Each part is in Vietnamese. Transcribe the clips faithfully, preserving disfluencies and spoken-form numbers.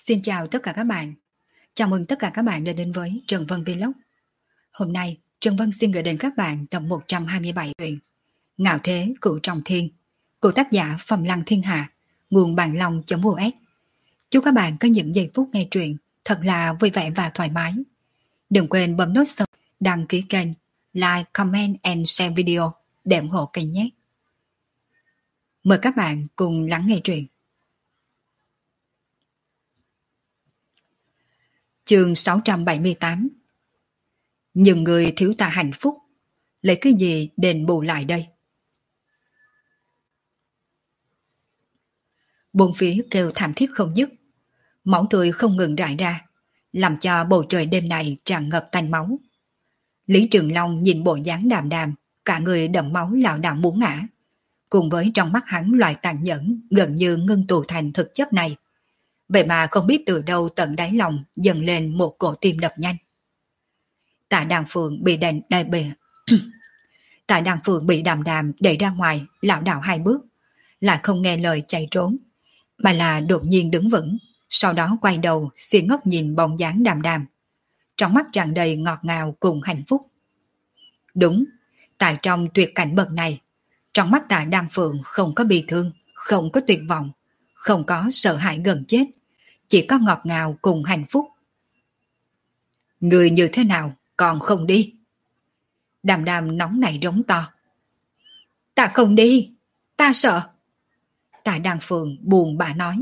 Xin chào tất cả các bạn. Chào mừng tất cả các bạn đã đến với Trần Vân Vlog. Hôm nay, Trần Vân xin gửi đến các bạn tập một trăm hai mươi bảy truyện Ngạo Thế Cửu Trọng Thiên của tác giả Phẩm Lăng Thiên Hạ, nguồn bản long.us. Chúc các bạn có những giây phút nghe truyện thật là vui vẻ và thoải mái. Đừng quên bấm nút subscribe, đăng ký kênh, like, comment and share video để ủng hộ kênh nhé. Mời các bạn cùng lắng nghe truyện. Chương sáu trăm bảy mươi tám. Nhưng người thiếu ta hạnh phúc, lấy cái gì đền bù lại đây? Bốn phía kêu thảm thiết không dứt, máu tươi không ngừng rải ra, làm cho bầu trời đêm này tràn ngập tanh máu. Lý Trường Long nhìn bộ dáng đàm đàm, cả người đẫm máu lảo đảo muốn ngã. Cùng với trong mắt hắn loại tàn nhẫn gần như ngưng tụ thành thực chất này, vậy mà không biết từ đâu tận đáy lòng dần lên một cổ tim đập nhanh. Tạ Đàn Phượng bị đèn đai bề. Tạ Đàn Phượng bị đàm đàm đẩy ra ngoài, lảo đảo hai bước, lại không nghe lời chạy trốn, mà là đột nhiên đứng vững, sau đó quay đầu xì ngốc nhìn bóng dáng đàm đàm, trong mắt tràn đầy ngọt ngào cùng hạnh phúc. Đúng, tại trong tuyệt cảnh bậc này, trong mắt Tạ Đàn Phượng không có bi thương, không có tuyệt vọng, không có sợ hãi gần chết, chỉ có ngọt ngào cùng hạnh phúc. Người như thế nào còn không đi? Đàm đàm nóng nảy rống to. Ta không đi, ta sợ. Tạ Đàn Phượng buồn bã nói.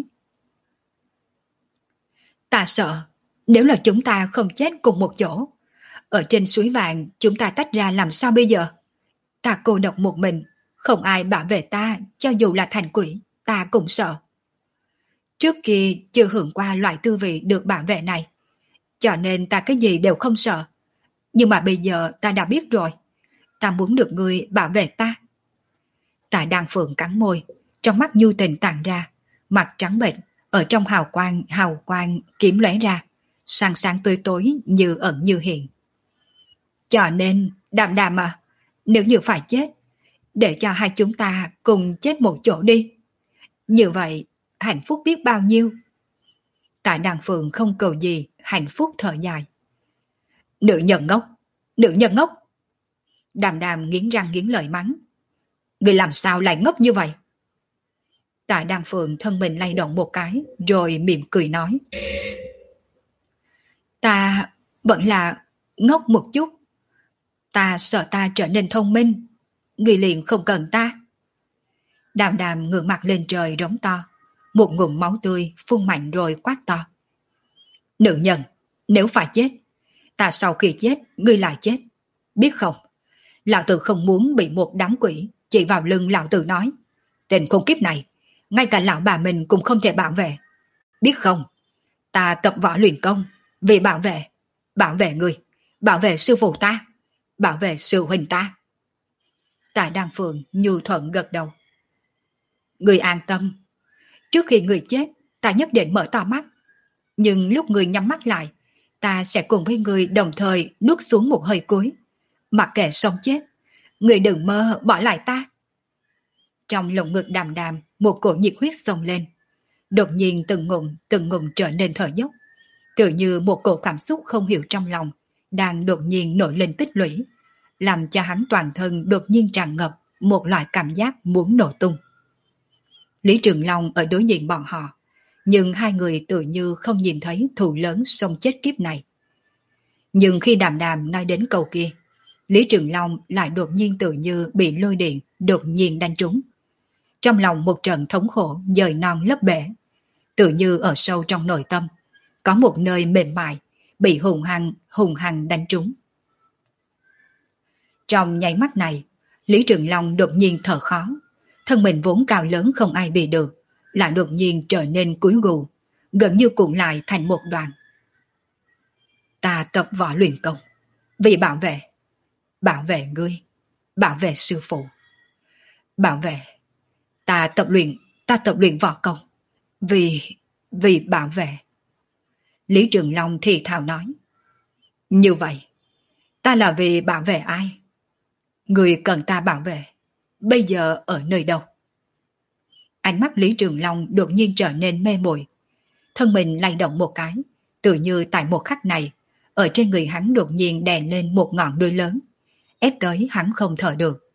Ta sợ, nếu là chúng ta không chết cùng một chỗ, ở trên suối vàng chúng ta tách ra làm sao bây giờ? Ta cô độc một mình, không ai bảo vệ ta, cho dù là thành quỷ, ta cũng sợ. Trước kia chưa hưởng qua loại tư vị được bảo vệ này, cho nên ta cái gì đều không sợ. Nhưng mà bây giờ ta đã biết rồi, ta muốn được người bảo vệ ta. Tạ Đàn Phượng cắn môi, trong mắt nhu tình tàn ra, mặt trắng bệch, ở trong hào quang hào quang kiếm lóe ra, sáng sáng tối tối như ẩn như hiện. Cho nên, Đàm Đàm à, nếu như phải chết, để cho hai chúng ta cùng chết một chỗ đi. Như vậy, hạnh phúc biết bao nhiêu. Tạ Đàn Phượng không cầu gì, hạnh phúc thở dài. Nữ nhân ngốc, nữ nhân ngốc. Đàm đàm nghiến răng nghiến lợi mắng. Người làm sao lại ngốc như vậy? Tạ Đàn Phượng thân mình lay động một cái, rồi mỉm cười nói. Ta vẫn là ngốc một chút. Ta sợ ta trở nên thông minh, người liền không cần ta. Đàm đàm ngửa mặt lên trời rống to, một ngụm máu tươi phun mạnh rồi quát to. Nữ nhân, nếu phải chết, ta sau khi chết, ngươi lại chết. Biết không, lão tử không muốn bị một đám quỷ chỉ vào lưng lão tử nói. Tên khốn kiếp này, ngay cả lão bà mình cũng không thể bảo vệ. Biết không, ta tập võ luyện công, vì bảo vệ, bảo vệ ngươi, bảo vệ sư phụ ta, bảo vệ sư huynh ta. Tạ Đàn Phượng nhu thuận gật đầu. Ngươi an tâm, trước khi ngươi chết, ta nhất định mở to mắt. Nhưng lúc ngươi nhắm mắt lại, ta sẽ cùng với ngươi đồng thời nuốt xuống một hơi cuối. Mặc kệ sống chết, ngươi đừng mơ bỏ lại ta. Trong lồng ngực đàm đàm, một cổ nhiệt huyết xông lên. Đột nhiên từng ngụm từng ngụm trở nên thở dốc, tự như một cổ cảm xúc không hiểu trong lòng đang đột nhiên nổi lên tích lũy, làm cho hắn toàn thân đột nhiên tràn ngập một loại cảm giác muốn nổ tung. Lý Trường Long ở đối diện bọn họ, nhưng hai người tự như không nhìn thấy thù lớn sông chết kiếp này. Nhưng khi đàm đàm nói đến câu kia, Lý Trường Long lại đột nhiên tự như bị lôi điện đột nhiên đánh trúng. Trong lòng một trận thống khổ dời non lấp bể, tự như ở sâu trong nội tâm, có một nơi mềm mại bị hùng hăng hùng hăng đánh trúng. Trong nháy mắt này, Lý Trường Long đột nhiên thở khó, thân mình vốn cao lớn không ai bị được, lại đột nhiên trở nên cúi gù, gần như cuộn lại thành một đoàn. Ta tập võ luyện công, vì bảo vệ, bảo vệ ngươi, bảo vệ sư phụ, bảo vệ. Ta tập luyện, ta tập luyện võ công, vì, vì bảo vệ. Lý Trường Long thì thào nói. Như vậy, ta là vì bảo vệ ai? Người cần ta bảo vệ, bây giờ ở nơi đâu? Ánh mắt Lý Trường Long đột nhiên trở nên mê muội. Thân mình lay động một cái, tự như tại một khắc này, ở trên người hắn đột nhiên đè lên một ngọn đuôi lớn, ép tới hắn không thở được.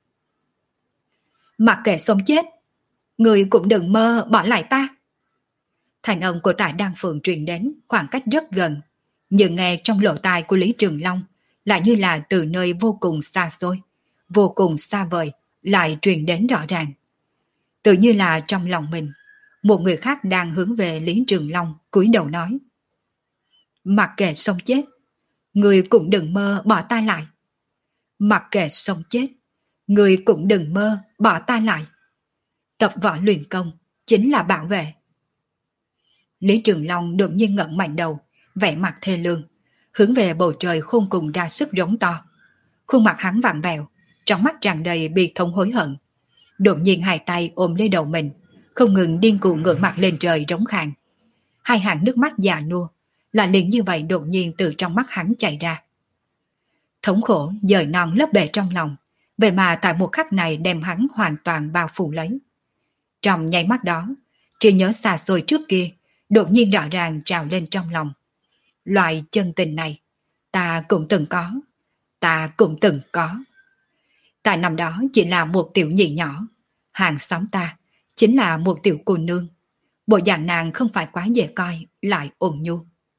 Mặc kệ sống chết, người cũng đừng mơ bỏ lại ta. Thành âm của Tạ Đăng Phượng truyền đến khoảng cách rất gần, nhưng nghe trong lỗ tai của Lý Trường Long lại như là từ nơi vô cùng xa xôi, vô cùng xa vời lại truyền đến rõ ràng. Tự như là trong lòng mình, một người khác đang hướng về Lý Trường Long cúi đầu nói. Mặc kệ sống chết, người cũng đừng mơ bỏ ta lại. Mặc kệ sống chết, người cũng đừng mơ bỏ ta lại. Tập võ luyện công chính là bảo vệ. Lý Trường Long đột nhiên ngẩng mạnh đầu, vẻ mặt thê lương, hướng về bầu trời khôn cùng ra sức rống to. Khuôn mặt hắn vặn vẹo, trong mắt tràn đầy bi thống hối hận. Đột nhiên hai tay ôm lấy đầu mình, không ngừng điên cuồng ngửa mặt lên trời rống khàn. Hai hàng nước mắt già nua, là liền như vậy đột nhiên từ trong mắt hắn chảy ra. Thống khổ dời non lớp bể trong lòng, vậy mà tại một khắc này đem hắn hoàn toàn bao phủ lấy. Trong nháy mắt đó, trí nhớ xa xôi trước kia đột nhiên rõ ràng trào lên trong lòng. Loại chân tình này, ta cũng từng có, ta cũng từng có. Tại năm đó chỉ là một tiểu nhị nhỏ, hàng xóm ta chính là một tiểu cô nương. Bộ dạng nàng không phải quá dễ coi, lại ôn nhu.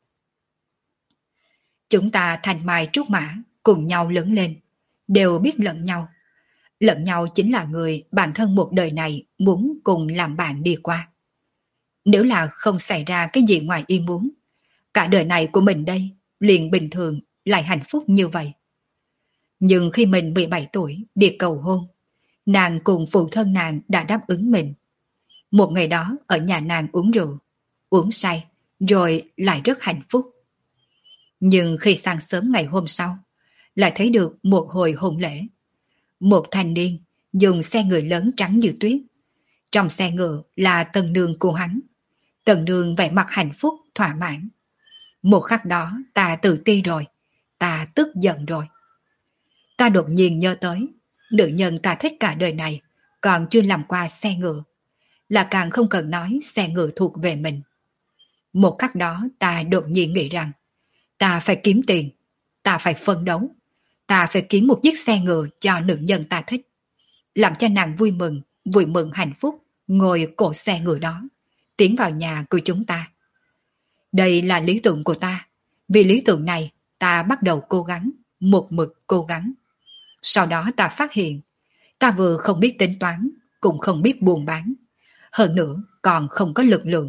Chúng ta thành mai trúc mã, cùng nhau lớn lên, đều biết lẫn nhau. Lẫn nhau chính là người bản thân một đời này muốn cùng làm bạn đi qua. Nếu là không xảy ra cái gì ngoài ý muốn, cả đời này của mình đây liền bình thường lại hạnh phúc như vậy. Nhưng khi mình mười bảy tuổi đi cầu hôn, nàng cùng phụ thân nàng đã đáp ứng mình. Một ngày đó ở nhà nàng uống rượu, uống say, rồi lại rất hạnh phúc. Nhưng khi sáng sớm ngày hôm sau, lại thấy được một hồi hôn lễ. Một thanh niên dùng xe ngựa lớn trắng như tuyết. Trong xe ngựa là tần nương của hắn. Tần nương vẻ mặt hạnh phúc, thỏa mãn. Một khắc đó ta tự ti rồi, ta tức giận rồi. Ta đột nhiên nhớ tới, nữ nhân ta thích cả đời này, còn chưa làm qua xe ngựa. Là càng không cần nói xe ngựa thuộc về mình. Một khắc đó ta đột nhiên nghĩ rằng, ta phải kiếm tiền, ta phải phấn đấu, ta phải kiếm một chiếc xe ngựa cho nữ nhân ta thích. Làm cho nàng vui mừng, vui mừng hạnh phúc, ngồi cổ xe ngựa đó, tiến vào nhà của chúng ta. Đây là lý tưởng của ta. Vì lý tưởng này, ta bắt đầu cố gắng, một mực cố gắng. Sau đó ta phát hiện, ta vừa không biết tính toán, cũng không biết buôn bán. Hơn nữa, còn không có lực lượng.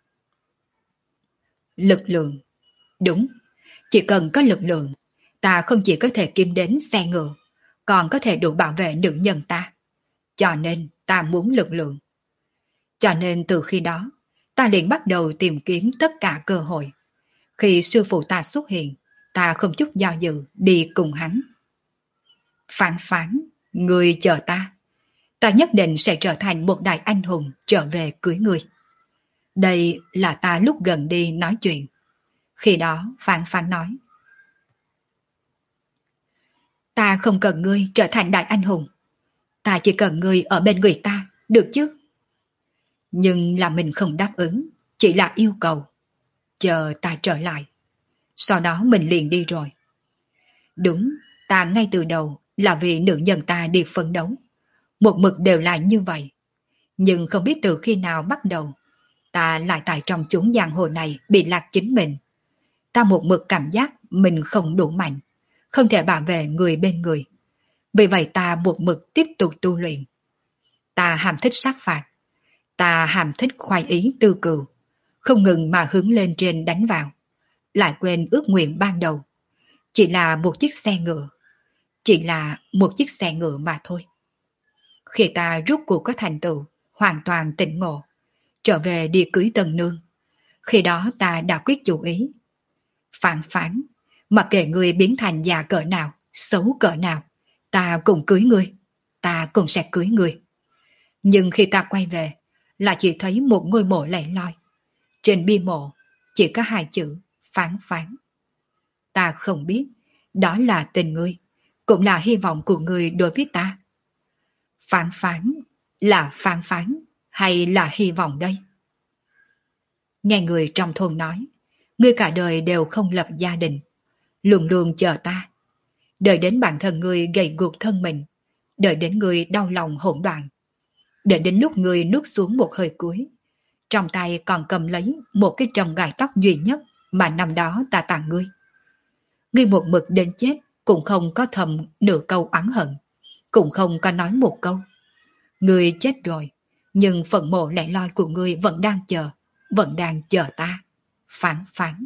Lực lượng. Đúng, chỉ cần có lực lượng, ta không chỉ có thể kiếm đến xe ngựa, còn có thể đủ bảo vệ nữ nhân ta. Cho nên ta muốn lực lượng. Cho nên từ khi đó, ta liền bắt đầu tìm kiếm tất cả cơ hội. Khi sư phụ ta xuất hiện, ta không chút do dự đi cùng hắn. Phán phán, người chờ ta. Ta nhất định sẽ trở thành một đại anh hùng trở về cưới người. Đây là ta lúc gần đi nói chuyện. Khi đó Phán Phán nói, ta không cần ngươi trở thành đại anh hùng. Ta chỉ cần ngươi ở bên người ta, được chứ? Nhưng là mình không đáp ứng, chỉ là yêu cầu. Chờ ta trở lại. Sau đó mình liền đi rồi. Đúng, ta ngay từ đầu là vì nữ nhân ta đi phấn đấu. Một mực đều là như vậy. Nhưng không biết từ khi nào bắt đầu, ta lại tại trong chốn giang hồ này bị lạc chính mình. Ta một mực cảm giác mình không đủ mạnh, không thể bảo vệ người bên người. Vì vậy ta một mực tiếp tục tu luyện. Ta hàm thích sát phạt. Ta hàm thích khoái ý tư cừu, không ngừng mà hướng lên trên đánh vào. Lại quên ước nguyện ban đầu. Chỉ là một chiếc xe ngựa. Chỉ là một chiếc xe ngựa mà thôi. Khi ta rút cuộc có thành tựu, hoàn toàn tỉnh ngộ, trở về đi cưới tân nương. Khi đó ta đã quyết chủ ý. Phán Phán, mặc kệ ngươi biến thành già cỡ nào, xấu cỡ nào, ta cùng cưới ngươi, ta cũng sẽ cưới ngươi. Nhưng khi ta quay về, là chỉ thấy một ngôi mộ lẻ loi. Trên bia mộ chỉ có hai chữ Phán Phán. Ta không biết, đó là tình ngươi, cũng là hy vọng của ngươi đối với ta. Phán Phán là Phán Phán hay là hy vọng đây? Nghe người trong thôn nói, ngươi cả đời đều không lập gia đình, luôn luôn chờ ta. Đợi đến bản thân ngươi gầy guộc thân mình, đợi đến ngươi đau lòng hỗn loạn, đợi đến lúc ngươi nuốt xuống một hơi cuối, trong tay còn cầm lấy một cái trồng gài tóc duy nhất mà năm đó ta tặng ngươi. Ngươi một mực đến chết cũng không có thầm nửa câu oán hận, cũng không có nói một câu. Ngươi chết rồi, nhưng phần mộ lẻ loi của ngươi vẫn đang chờ, vẫn đang chờ ta. Phán phán.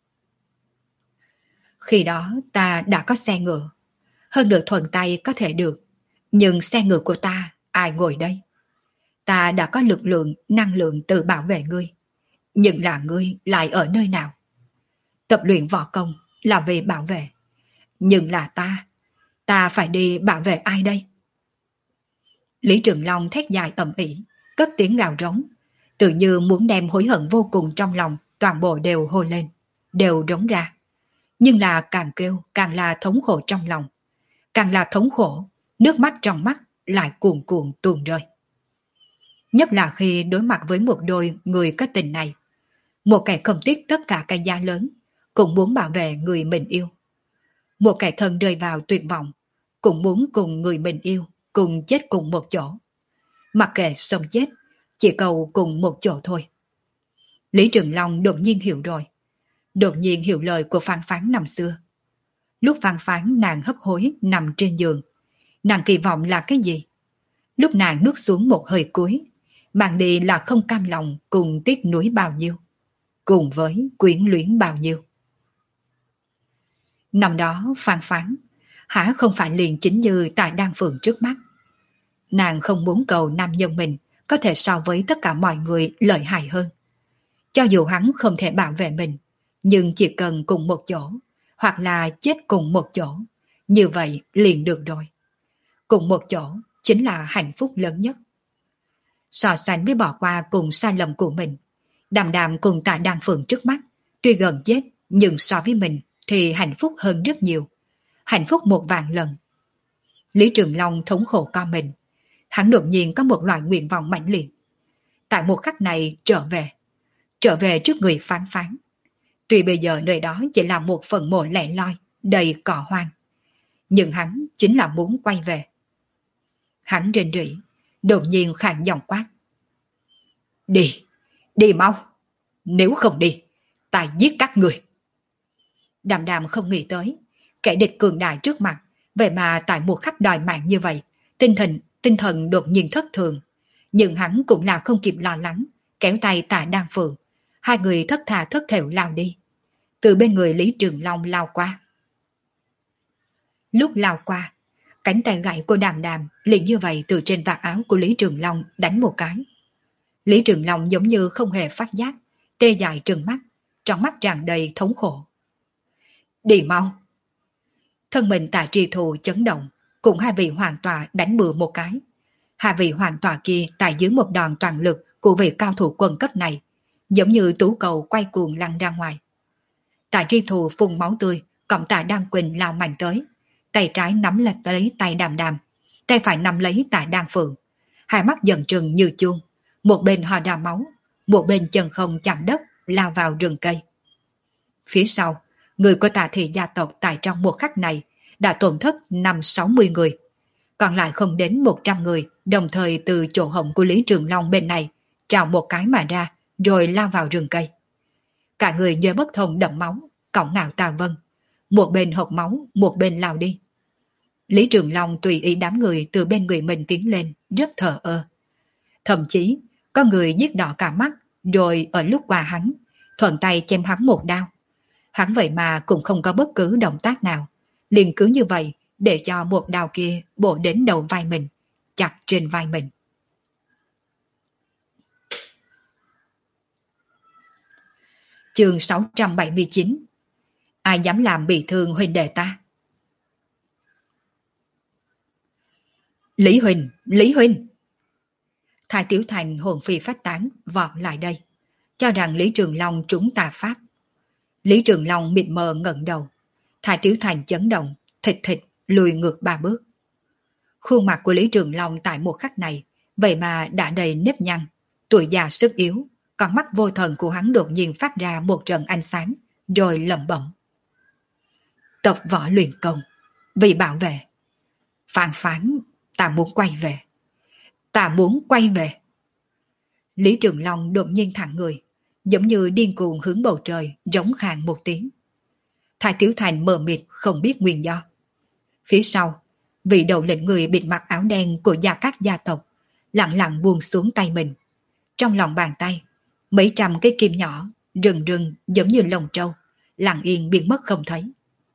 Khi đó ta đã có xe ngựa, hơn nữa thuận tay có thể được, nhưng xe ngựa của ta ai ngồi đây? Ta đã có lực lượng, năng lượng tự bảo vệ ngươi, nhưng là ngươi lại ở nơi nào? Tập luyện võ công là vì bảo vệ, nhưng là ta, ta phải đi bảo vệ ai đây? Lý Trường Long thét dài ầm ĩ, cất tiếng gào rống, tự như muốn đem hối hận vô cùng trong lòng toàn bộ đều hô lên, đều rống ra. Nhưng là càng kêu càng là thống khổ trong lòng, càng là thống khổ, nước mắt trong mắt lại cuồn cuộn tuôn rơi. Nhất là khi đối mặt với một đôi người có tình này, một kẻ không tiếc tất cả cái giá lớn, cũng muốn bảo vệ người mình yêu. Một kẻ thân rơi vào tuyệt vọng, cũng muốn cùng người mình yêu, cùng chết cùng một chỗ. Mặc kệ sống chết, chỉ cầu cùng một chỗ thôi. Lý Trường Long đột nhiên hiểu rồi. Đột nhiên hiểu lời của Phan Phán năm xưa. Lúc Phan Phán nàng hấp hối nằm trên giường, nàng kỳ vọng là cái gì? Lúc nàng nuốt xuống một hơi cuối, mang đi là không cam lòng cùng tiếc nuối bao nhiêu, cùng với quyến luyến bao nhiêu. Năm đó Phan Phán hả không phải liền chính như tại Đan Phượng trước mắt. Nàng không muốn cầu nam nhân mình có thể so với tất cả mọi người lợi hại hơn. Cho dù hắn không thể bảo vệ mình, nhưng chỉ cần cùng một chỗ, hoặc là chết cùng một chỗ, như vậy liền được rồi. Cùng một chỗ chính là hạnh phúc lớn nhất. So sánh với bỏ qua cùng sai lầm của mình, Đàm Đàm cùng tại Đan Phượng trước mắt, tuy gần chết, nhưng so với mình thì hạnh phúc hơn rất nhiều. Hạnh phúc một vạn lần. Lý Trường Long thống khổ con mình. Hắn đột nhiên có một loại nguyện vọng mãnh liệt. Tại một khắc này trở về. Trở về trước người Phán Phán. Tuy bây giờ nơi đó chỉ là một phần mộ lẻ loi, đầy cỏ hoang. Nhưng hắn chính là muốn quay về. Hắn rên rỉ, đột nhiên khàn giọng quát. Đi, đi mau. Nếu không đi, ta giết các người. Đàm Đàm không nghĩ tới, kẻ địch cường đại trước mặt, vậy mà tại một khắc đòi mạng như vậy, tinh thần, tinh thần đột nhiên thất thường. Nhưng hắn cũng là không kịp lo lắng, kéo tay Tạ Đan Phượng, hai người thất thà thất thểu lao đi. Từ bên người Lý Trường Long lao qua. Lúc lao qua, cánh tay gãy của Đàm Đàm liền như vậy từ trên vạt áo của Lý Trường Long đánh một cái. Lý Trường Long giống như không hề phát giác, tê dại trừng mắt, trong mắt tràn đầy thống khổ. Đi mau. Thân mình Tạ Tri Thù chấn động, cùng hai vị hoàng tọa đánh bừa một cái. Hai vị hoàng tọa kia tại dưới một đòn toàn lực của vị cao thủ quân cấp này, giống như tú cầu quay cuồng lăn ra ngoài. Tạ Tri Thù phun máu tươi, cộng Tạ Đan Quỳnh lao mạnh tới, tay trái nắm lấy lấy tay Đàm Đàm, tay phải nắm lấy Tạ Đan Phượng, hai mắt dần trừng như chuông, một bên ho ra máu, một bên chân không chạm đất lao vào rừng cây. Phía sau, người của Tạ thị gia tộc tại trong một khắc này đã tổn thất năm sáu mươi người, còn lại không đến một trăm người đồng thời từ chỗ hổng của Lý Trường Long bên này trào một cái mà ra, rồi lao vào rừng cây. Cả người nhớ bất thông đẫm máu, cõng ngạo Tào Vân, một bên hộc máu, một bên lao đi. Lý Trường Long tùy ý đám người từ bên người mình tiến lên, rất thờ ơ. Thậm chí, có người giết đỏ cả mắt, rồi ở lúc qua hắn, thuận tay chém hắn một đao. Hắn vậy mà cũng không có bất cứ động tác nào, liền cứ như vậy để cho một đao kia bổ đến đầu vai mình, chặt trên vai mình. Chương sáu trăm bảy mươi chín. Ai dám làm bị thương huynh đệ ta? Lý Huỳnh, Lý Huỳnh! Thái Tiểu Thành hồn phi phách tán vọt lại đây, cho rằng Lý Trường Long trúng tà pháp. Lý Trường Long mịt mờ ngẩng đầu, Thái Tiểu Thành chấn động, thịt thịt lùi ngược ba bước. Khuôn mặt của Lý Trường Long tại một khắc này vậy mà đã đầy nếp nhăn, tuổi già sức yếu, Con mắt vô thần của hắn đột nhiên phát ra một trận ánh sáng, rồi lẩm bẩm. Tập võ luyện công, vì bảo vệ. Phán phán, ta muốn quay về. Ta muốn quay về. Lý Trường Long đột nhiên thẳng người, giống như điên cuồng hướng bầu trời, rống khàn một tiếng. Thái Tiểu Thành mờ mịt không biết nguyên do. Phía sau, vị đầu lĩnh người bịt mặt áo đen của gia các gia tộc lặng lặng buông xuống tay mình. Trong lòng bàn tay, mấy trăm cái kim nhỏ rừng rừng giống như lồng trâu, lặng yên biến mất không thấy.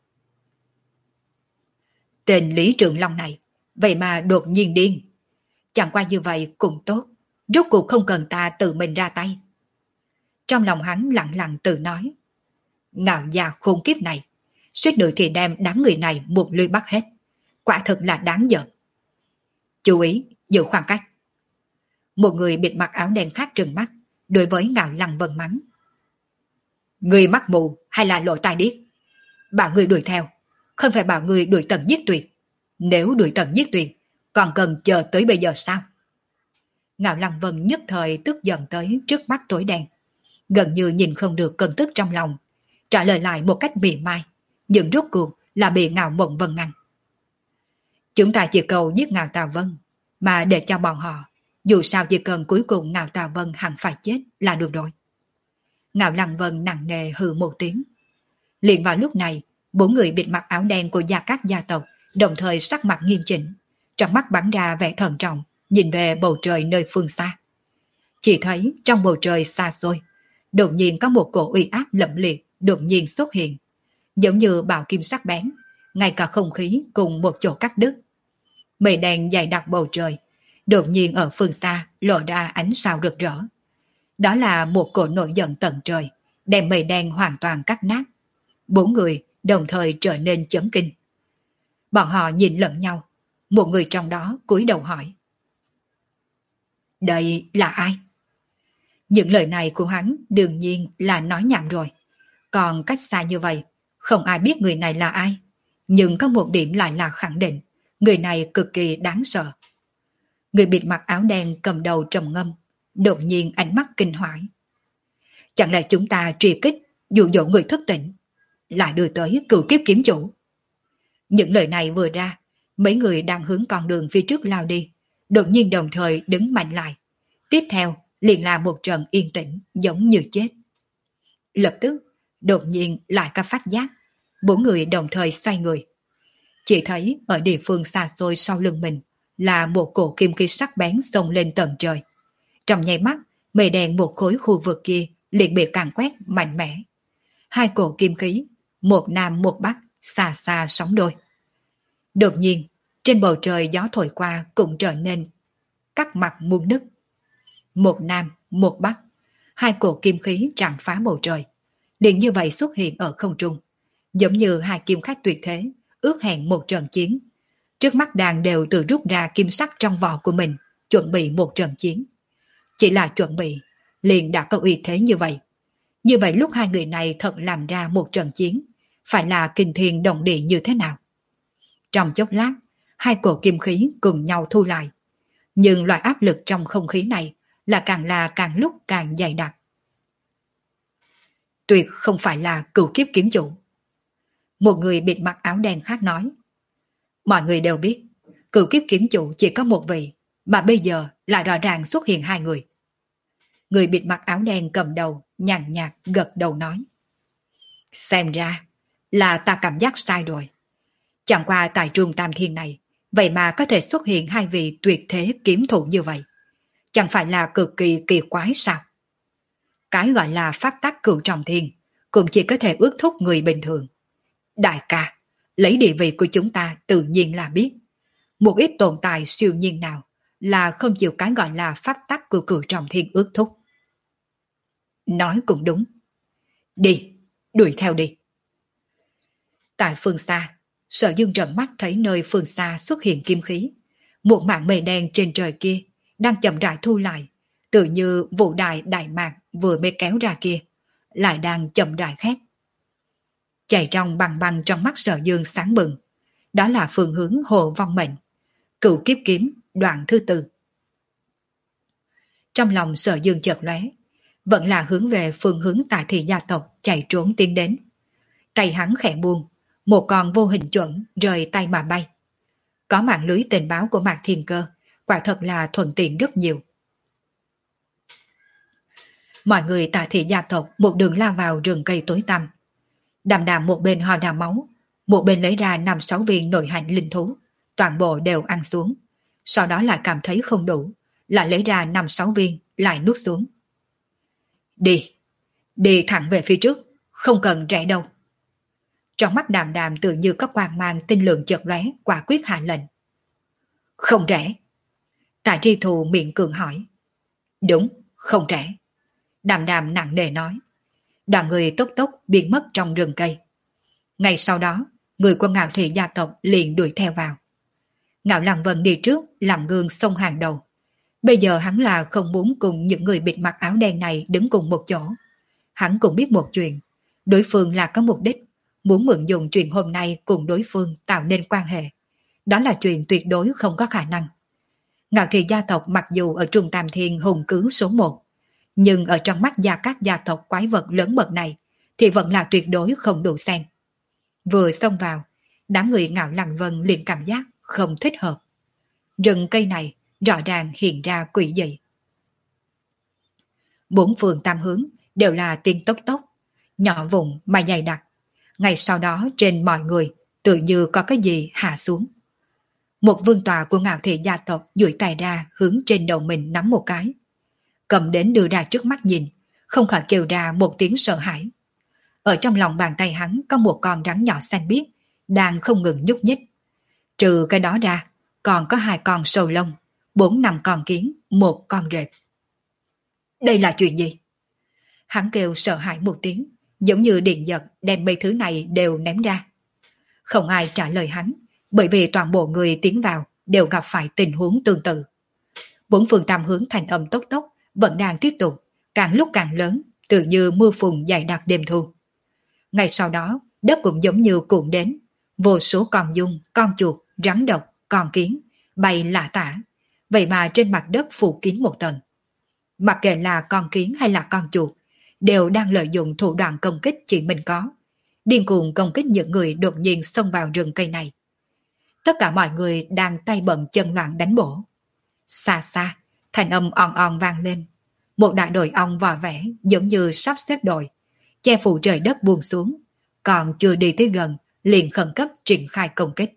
Tên Lý Trường Long này, vậy mà đột nhiên điên. Chẳng qua như vậy cũng tốt, rốt cuộc không cần ta tự mình ra tay. Trong lòng hắn lặng lặng tự nói. Ngạo già khôn kiếp này, suýt nữa thì đem đám người này một lưới bắt hết. Quả thật là đáng giận. Chú ý, giữ khoảng cách. Một người bịt mặt áo đen khác trừng mắt, đối với Ngạo Lăng Vân mắng. Người mắt mù hay là lộ tai điếc? Bảo người đuổi theo, không phải bảo người đuổi tận giết tuyệt. Nếu đuổi tận giết tuyệt, còn cần chờ tới bây giờ sao? Ngạo Lăng Vân nhất thời tức giận tới trước mắt tối đen, gần như nhìn không được cơn tức trong lòng, trả lời lại một cách mỉa mai, nhưng rốt cuộc là bị Ngạo Mộng Vân ngăn. Chúng ta chỉ cầu giết Ngạo Tào Vân, mà để cho bọn họ, dù sao chỉ cần cuối cùng Ngạo Tào Vân hẳn phải chết là được rồi. Ngạo Lăng Vân nặng nề hừ một tiếng. Liền vào lúc này, bốn người bịt mặt áo đen của gia các gia tộc đồng thời sắc mặt nghiêm chỉnh, trong mắt bắn ra vẻ thận trọng, nhìn về bầu trời nơi phương xa. Chỉ thấy trong bầu trời xa xôi, đột nhiên có một cổ uy áp lẫm liệt đột nhiên xuất hiện, giống như bạo kim sắc bén, ngay cả không khí cùng một chỗ cắt đứt. Mây đen dày đặc bầu trời, đột nhiên ở phương xa lộ ra ánh sao rực rỡ. Đó là một cổ nổi giận tận trời, đem mây đen hoàn toàn cắt nát. Bốn người đồng thời trở nên chấn kinh. Bọn họ nhìn lẫn nhau, một người trong đó cúi đầu hỏi. Đây là ai? Những lời này của hắn đương nhiên là nói nhảm rồi. Còn cách xa như vậy, không ai biết người này là ai. Nhưng có một điểm lại là khẳng định, người này cực kỳ đáng sợ. Người bịt mặt áo đen cầm đầu trầm ngâm, đột nhiên ánh mắt kinh hoảng. Chẳng lẽ chúng ta truy kích, dụ dỗ người thức tỉnh, lại đưa tới cửu kiếp kiếm chủ? Những lời này vừa ra, mấy người đang hướng con đường phía trước lao đi, đột nhiên đồng thời đứng mạnh lại. Tiếp theo liền là một trận yên tĩnh giống như chết. Lập tức, đột nhiên lại có phát giác, bốn người đồng thời xoay người. Chỉ thấy ở địa phương xa xôi sau lưng mình là một cổ kim khí sắc bén xông lên tận trời. Trong nháy mắt, mây đen một khối khu vực kia liền bị càn quét mạnh mẽ. Hai cổ kim khí, một nam một bắc, xa xa sóng đôi. Đột nhiên, trên bầu trời gió thổi qua cũng trở nên cắt mặt muôn nứt. Một nam, một bắc, hai cổ kim khí tràn phá bầu trời, liền như vậy xuất hiện ở không trung, giống như hai kim khách tuyệt thế, ước hẹn một trận chiến. Trước mắt đàn đều tự rút ra kim sắc trong vỏ của mình, chuẩn bị một trận chiến. Chỉ là chuẩn bị, liền đã có uy thế như vậy. Như vậy lúc hai người này thật làm ra một trận chiến, phải là kinh thiên động địa như thế nào? Trong chốc lát, hai cổ kim khí cùng nhau thu lại. Nhưng loại áp lực trong không khí này là càng là càng lúc càng dày đặc. Tuyệt không phải là cửu kiếp kiếm chủ. Một người bịt mặt áo đen khác nói. Mọi người đều biết, cửu kiếp kiếm chủ chỉ có một vị, mà bây giờ lại rõ ràng xuất hiện hai người. Người bịt mặt áo đen cầm đầu, nhàn nhạt gật đầu nói. Xem ra là ta cảm giác sai rồi. Chẳng qua tại trường Tam Thiên này, vậy mà có thể xuất hiện hai vị tuyệt thế kiếm thủ như vậy. Chẳng phải là cực kỳ kỳ quái sao? Cái gọi là pháp tắc cửu trọng thiên cũng chỉ có thể ước thúc người bình thường. Đại ca, lấy địa vị của chúng ta tự nhiên là biết. Một ít tồn tại siêu nhiên nào là không chịu cái gọi là pháp tắc của cửu trọng thiên ước thúc. Nói cũng đúng. Đi, đuổi theo đi. Tại phương xa, Sở Dương trợn mắt thấy nơi phương xa xuất hiện kim khí. Một mảng mây đen trên trời kia đang chậm rãi thu lại, tự như vụ đại đại mạc vừa mới kéo ra kia, lại đang chậm rãi khép. Chạy trong bằng bằng trong mắt Sở Dương sáng bừng. Đó là phương hướng Hồ Vong Mệnh, cửu kiếp kiếm đoạn thứ tư. Trong lòng Sở Dương chợt lóe, vẫn là hướng về phương hướng Tà Thị gia tộc chạy trốn tiến đến. Tay hắn khẽ buông, một con vô hình chuẩn rời tay mà bay. Có mạng lưới tình báo của Mạc Thiên Cơ, quả thật là thuận tiện rất nhiều. Mọi người Tà Thị gia tộc một đường lao vào rừng cây tối tăm. Đàm Đàm một bên ho đào máu, một bên lấy ra năm sáu viên nội hạnh linh thú, toàn bộ đều ăn xuống. Sau đó lại cảm thấy không đủ, lại lấy ra năm sáu viên, lại nuốt xuống. Đi, đi thẳng về phía trước, không cần rẽ đâu. Trong mắt Đàm Đàm tự như có quang mang tinh lượng chợt lóe, quả quyết hạ lệnh. Không rẽ. Tạ Tri Thù miệng cường hỏi. Đúng, không rẽ. Đàm Đàm nặng nề nói. Đoàn người tốc tốc biến mất trong rừng cây. Ngay sau đó, người của Ngạo Thị gia tộc liền đuổi theo vào. Ngạo Lăng Vân đi trước làm gương xông hàng đầu. Bây giờ hắn là không muốn cùng những người bịt mặt áo đen này đứng cùng một chỗ. Hắn cũng biết một chuyện, đối phương là có mục đích, muốn mượn dùng chuyện hôm nay cùng đối phương tạo nên quan hệ. Đó là chuyện tuyệt đối không có khả năng. Ngạo Thị gia tộc mặc dù ở Trung Tam Thiên hùng cứ số một, nhưng ở trong mắt gia các gia tộc quái vật lớn bậc này thì vẫn là tuyệt đối không đủ xem. Vừa xông vào, đám người Ngạo Lăng Vân liền cảm giác không thích hợp. Rừng cây này rõ ràng hiện ra quỷ dị. Bốn phương tam hướng đều là tiên tốc tốc, nhỏ vùng mà dày đặc. Ngay sau đó trên mọi người tự như có cái gì hạ xuống. Một vương tọa của Ngạo Thị gia tộc duỗi tay ra hướng trên đầu mình nắm một cái. Cầm đến đưa ra trước mắt nhìn, không khỏi kêu ra một tiếng sợ hãi. Ở trong lòng bàn tay hắn có một con rắn nhỏ xanh biếc, đang không ngừng nhúc nhích. Trừ cái đó ra, còn có hai con sầu lông, bốn năm con kiến, một con rệp. Đây là chuyện gì? Hắn kêu sợ hãi một tiếng, giống như điện giật đem mấy thứ này đều ném ra. Không ai trả lời hắn, bởi vì toàn bộ người tiến vào đều gặp phải tình huống tương tự. Bốn phương tam hướng thành âm tốc tốc vẫn đang tiếp tục, càng lúc càng lớn, tự như mưa phùn dày đặc đêm thu. Ngay sau đó, đất cũng giống như cuộn đến, vô số con giun, con chuột, rắn độc, con kiến, bay lả tả, vậy mà trên mặt đất phủ kín một tầng. Mặc kệ là con kiến hay là con chuột, đều đang lợi dụng thủ đoạn công kích chỉ mình có, điên cuồng công kích những người đột nhiên xông vào rừng cây này. Tất cả mọi người đang tay bận chân loạn đánh bổ. Xa xa, thanh âm òn òn vang lên. Một đại đội ong vò vẽ giống như sắp xếp đội, che phủ trời đất buông xuống, còn chưa đi tới gần, liền khẩn cấp triển khai công kích.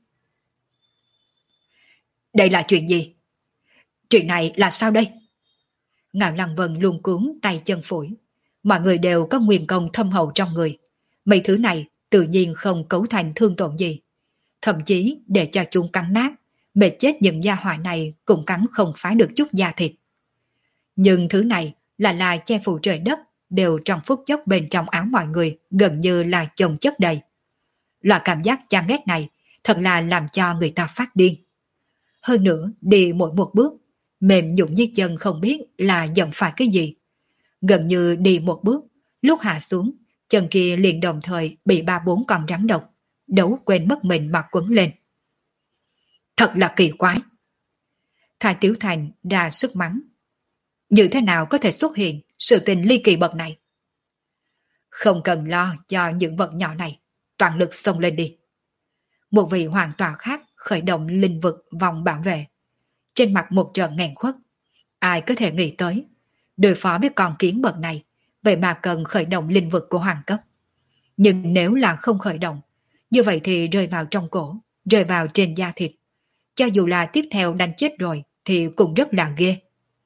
Đây là chuyện gì? Chuyện này là sao đây? Ngạo Lăng Vân luôn cuốn tay chân phủi. Mọi người đều có nguyên công thâm hậu trong người. Mấy thứ này tự nhiên không cấu thành thương tổn gì. Thậm chí để cho chúng cắn nát, mệt chết những gia hỏa này cũng cắn không phá được chút da thịt. Nhưng thứ này là là che phủ trời đất, đều trong phút chốc bên trong áo mọi người gần như là chồng chất đầy. Loại cảm giác chán ghét này thật là làm cho người ta phát điên. Hơn nữa, đi mỗi một bước, mềm nhũn như chân không biết là dậm phải cái gì. Gần như đi một bước, lúc hạ xuống, chân kia liền đồng thời bị ba bốn con rắn độc, đấu quên mất mình mà quấn lên. Thật là kỳ quái. Thái Tiểu Thành ra sức mắng. Như thế nào có thể xuất hiện sự tình ly kỳ bậc này? Không cần lo cho những vật nhỏ này, toàn lực xông lên đi. Một vị hoàn toàn khác khởi động linh vực vòng bảo vệ. Trên mặt một trận nghẹn khuất. Ai có thể nghĩ tới, đối phó với con kiến bậc này, vậy mà cần khởi động linh vực của hoàng cấp. Nhưng nếu là không khởi động, như vậy thì rơi vào trong cổ, rơi vào trên da thịt. Cho dù là tiếp theo đánh chết rồi, thì cũng rất là ghê.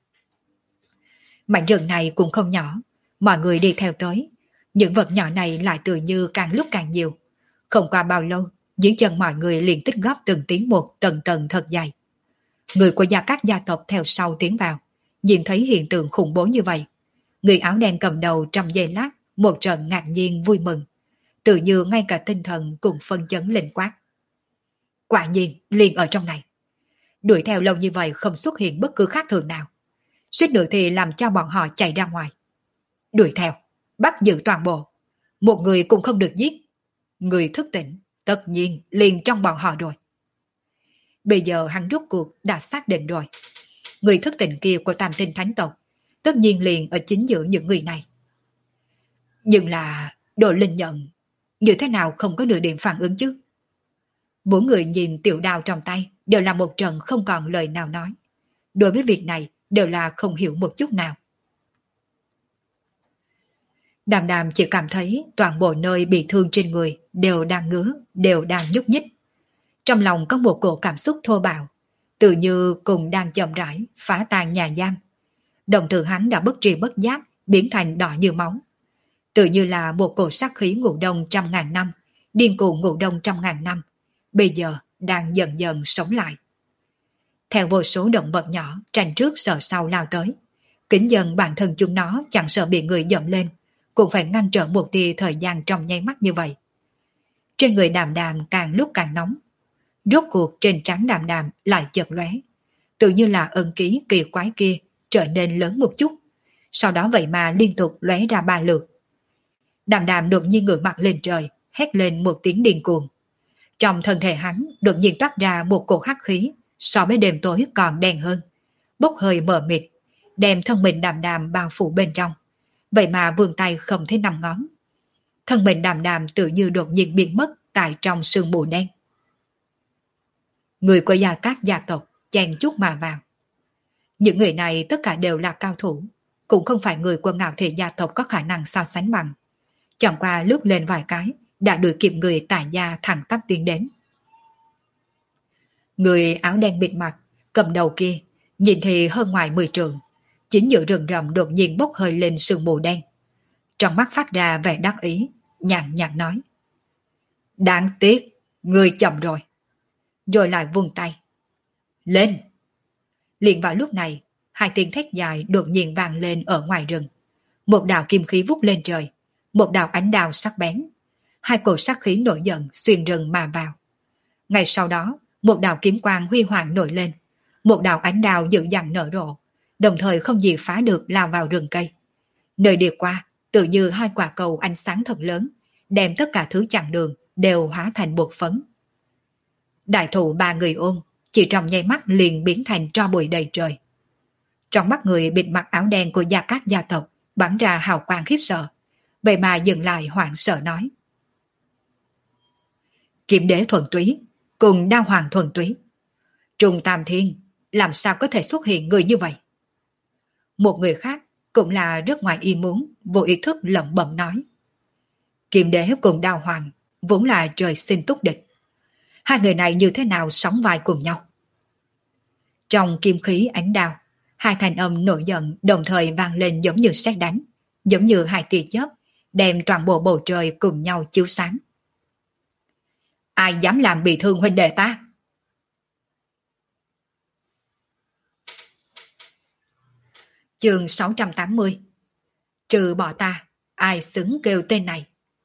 Mảnh rừng này cũng không nhỏ, mọi người đi theo tới. Những vật nhỏ này lại tự như càng lúc càng nhiều. Không qua bao lâu, dưới chân mọi người liền tích góp từng tiếng một tầng tầng thật dài. Người của gia các gia tộc theo sau tiến vào, nhìn thấy hiện tượng khủng bố như vậy. Người áo đen cầm đầu trong giây lát, một trận ngạc nhiên vui mừng. Tự như ngay cả tinh thần cũng phân chấn lên quát. Quả nhiên, liền ở trong này. Đuổi theo lâu như vậy không xuất hiện bất cứ khác thường nào. Suýt nữa thì làm cho bọn họ chạy ra ngoài. Đuổi theo, bắt giữ toàn bộ. Một người cũng không được giết. Người thức tỉnh, tất nhiên liền trong bọn họ rồi. Bây giờ hắn rốt cuộc đã xác định rồi. Người thức tỉnh kia của Tam Tinh Thánh tộc tất nhiên liền ở chính giữa những người này. Nhưng là Đồ Linh nhận, như thế nào không có nửa điểm phản ứng chứ? Bốn người nhìn tiểu đao trong tay đều là một trận không còn lời nào nói. Đối với việc này đều là không hiểu một chút nào. Đàm Đàm chỉ cảm thấy toàn bộ nơi bị thương trên người đều đang ngứa, đều đang nhúc nhích. Trong lòng có một cổ cảm xúc thô bạo, tự như cùng đang chậm rãi phá tan nhà giam. Đồng tử hắn đã bất tri bất giác biến thành đỏ như máu. Tự như là một cổ sát khí ngủ đông trăm ngàn năm, điên cuồng ngủ đông trăm ngàn năm, bây giờ đang dần dần sống lại. Theo vô số động vật nhỏ tranh trước sợ sau lao tới, kính dần bản thân chúng nó chẳng sợ bị người dậm lên, cũng phải ngăn trở một tia thời gian trong nháy mắt như vậy. Trên người Đàm Đàm càng lúc càng nóng, rốt cuộc trên trán Đàm Đàm lại chợt lóe, tự như là ân ký kỳ quái kia trở nên lớn một chút, sau đó vậy mà liên tục lóe ra ba lượt. Đàm Đàm đột nhiên ngửa mặt lên trời, hét lên một tiếng điên cuồng. Trong thân thể hắn đột nhiên toát ra một cổ hắc khí, so với đêm tối còn đen hơn, bốc hơi mờ mịt, đem thân mình Đàm Đàm bao phủ bên trong. Vậy mà vươn tay không thấy năm ngón. Thân mình Đàm Đàm tự như đột nhiên biến mất tại trong sương mù đen. Người của Gia Cát gia tộc chen chúc mà vào. Những người này tất cả đều là cao thủ, cũng không phải người của Ngạo Thị gia tộc có khả năng so sánh bằng. Chẳng qua lướt lên vài cái đã đuổi kịp người tại gia thẳng tắp tiến đến. Người áo đen bịt mặt cầm đầu kia nhìn thì hơn ngoài mười trượng, chính giữa rừng rậm đột nhiên bốc hơi lên sương mù đen. Trong mắt phát ra vẻ đắc ý, nhàn nhạt nói: đáng tiếc, người chậm rồi. Rồi lại vung tay: lên. Liền vào lúc này, hai tiếng thét dài đột nhiên vang lên ở ngoài rừng. Một đạo kim khí vút lên trời, một đạo ánh đao sắc bén. Hai cổ sát khí nổi giận xuyên rừng mà vào. Ngay sau đó, một đạo kiếm quang huy hoàng nổi lên, một đạo ánh đao dữ dằn nở rộ, đồng thời không gì phá được lao vào rừng cây. Nơi đi qua, tự như hai quả cầu ánh sáng thật lớn, đem tất cả thứ chặn đường đều hóa thành bột phấn. Đại thụ ba người ôm, chỉ trong nháy mắt liền biến thành tro bụi đầy trời. Trong mắt người bịt mặt áo đen của Gia Cát gia tộc bắn ra hào quang khiếp sợ, vậy mà dừng lại hoảng sợ nói: Kiếm đế thuần túy cùng đao hoàng thuần túy, Trùng Tam Thiên làm sao có thể xuất hiện người như vậy? Một người khác cũng là rất ngoài ý muốn, vô ý thức lẩm bẩm nói: Kiếm đế cùng đao hoàng vốn là trời sinh túc địch, hai người này như thế nào sóng vai cùng nhau? Trong kim khí ánh đao, hai thanh âm nổi giận đồng thời vang lên giống như sét đánh, giống như hai tia chớp đem toàn bộ bầu trời cùng nhau chiếu sáng. Ai dám làm bị thương huynh đệ ta? Chương sáu trăm tám mươi. Trừ bỏ ta, ai xứng kêu tên này?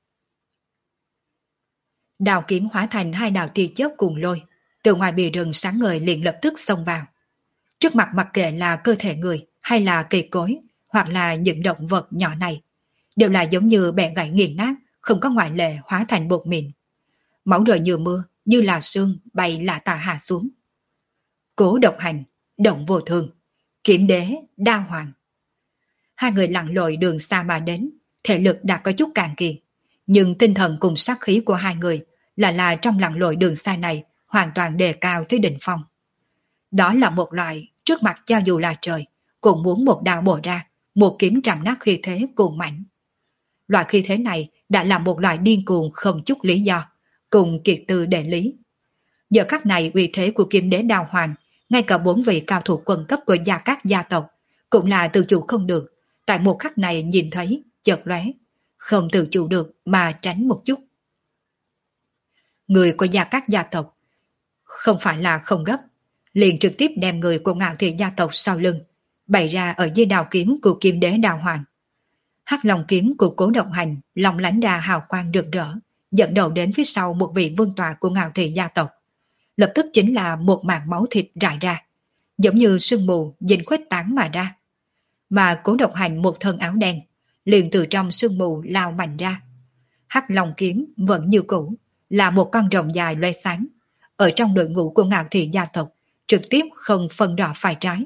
Đào kiếm hóa thành hai đạo tia chớp cùng lôi, từ ngoài bìa rừng sáng ngời liền lập tức xông vào. Trước mặt mặc kệ là cơ thể người hay là cây cối hoặc là những động vật nhỏ này, đều là giống như bẻ gãy nghiền nát, không có ngoại lệ hóa thành bột mịn. Máu rơi như mưa, như là sương bay lả tả hạ xuống. Cố Độc Hành, Động Vô Thường, Kiếm Đế, Đao Hoàng. Hai người lặn lội đường xa mà đến, thể lực đã có chút cạn kiệt, nhưng tinh thần cùng sát khí của hai người là là trong lặn lội đường xa này hoàn toàn đề cao tới đỉnh phong. Đó là một loại trước mặt cho dù là trời cũng muốn một đao bổ ra, một kiếm trảm nát khí thế cuồng mãnh. Loại khí thế này đã là một loại điên cuồng không chút lý do, cùng kiệt tư đệ lý. Giờ khắc này uy thế của Kiếm Đế Đao Hoàng, ngay cả bốn vị cao thủ quân cấp của Gia Cát gia tộc cũng là tự chủ không được, tại một khắc này nhìn thấy chợt lóe, không tự chủ được mà tránh một chút. Người của Gia Cát gia tộc không phải là không gấp, liền trực tiếp đem người của Ngạo Thị gia tộc sau lưng bày ra ở dưới đao kiếm của Kiếm Đế Đao Hoàng. Hắc Long kiếm của Cố Độc Hành long lánh ra hào quang rực rỡ, dẫn đầu đến phía sau một vị vương tọa của Ngạo Thị gia tộc. Lập tức chính là một mảng máu thịt rải ra, giống như sương mù dính khuếch tán mà ra. Mà Cố Độc Hành một thân áo đen, liền từ trong sương mù lao mạnh ra. Hắc Long kiếm vẫn như cũ, là một con rồng dài loe sáng, ở trong đội ngũ của Ngạo Thị gia tộc trực tiếp không phân rõ phải trái,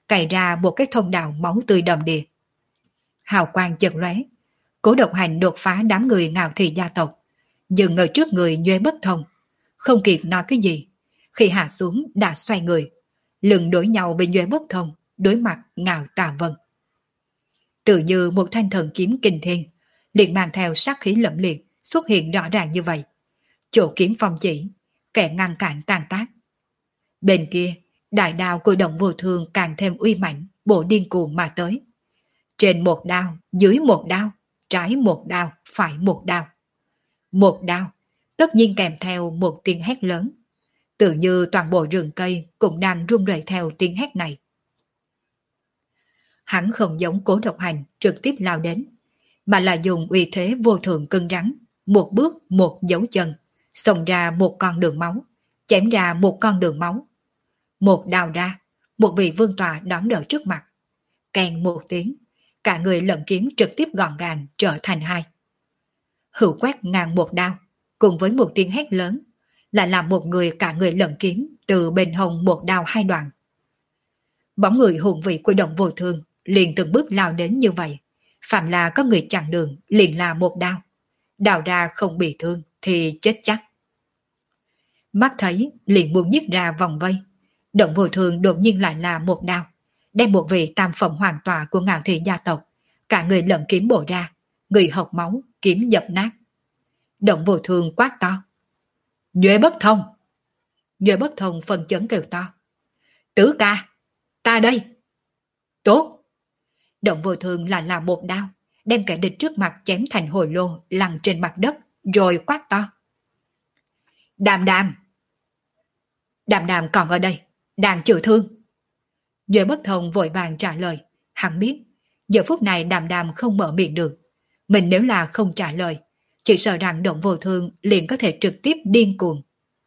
cày ra một cái thông đạo máu tươi đầm đìa. Hào quang chợt lóe, Cố Độc Hành đột phá đám người Ngạo Thị gia tộc, dừng ở trước người Nhuế Bất Thông, không kịp nói cái gì, khi hạ xuống đã xoay người, lưng đối nhau với Nhuế Bất Thông, đối mặt Ngạo Tà Vân. Tự như một thanh thần kiếm kinh thiên, liền mang theo sát khí lẫm liệt xuất hiện rõ ràng như vậy. Chỗ kiếm phong chỉ, kẻ ngăn cản tàn tác. Bên kia, đại đao của Động Vô Thương càng thêm uy mạnh, bổ điên cuồng mà tới. Trên một đao, dưới một đao, trái một đao, phải một đao. Một đao, tất nhiên kèm theo một tiếng hét lớn. Tự như toàn bộ rừng cây cũng đang rung rẩy theo tiếng hét này. Hắn không giống Cố Độc Hành trực tiếp lao đến, mà là dùng uy thế vô thượng cứng rắn, một bước một dấu chân, xông ra một con đường máu, chém ra một con đường máu. Một đào ra, một vị vương tọa đón đỡ trước mặt. Kèn một tiếng, cả người lẫn kiếm trực tiếp gọn gàng trở thành hai. Hữu quét ngang một đao, cùng với một tiếng hét lớn, là làm một người cả người lẫn kiếm từ bên hông một đao hai đoạn. Bóng người hùng vị của Động Vô Thương liền từng bước lao đến như vậy. Phạm là có người chặn đường liền là một đao. Đào ra không bị thương thì chết chắc. Mắt thấy liền muốn giết ra vòng vây. Động Vô Thương đột nhiên lại là một đao, đem một vị tam phẩm hoàng tọa của Ngạo Thị gia tộc, cả người lẫn kiếm bổ ra, người hộc máu, kiếm dập nát. Động Vô Thương quát to: Nhuế Bất Thông! Nhuế Bất Thông phần chấn kêu to: Tứ ca, ta đây! Tốt! Động Vô Thương lại là một đao, đem kẻ địch trước mặt chém thành hồi lô lăn trên mặt đất, rồi quát to: Đàm Đàm! Đàm Đàm còn ở đây, đang chữa thương. Nhuế Bất Thông vội vàng trả lời, hắn biết giờ phút này Đàm Đàm không mở miệng được, mình nếu là không trả lời, chỉ sợ rằng Động Vô Thương liền có thể trực tiếp điên cuồng.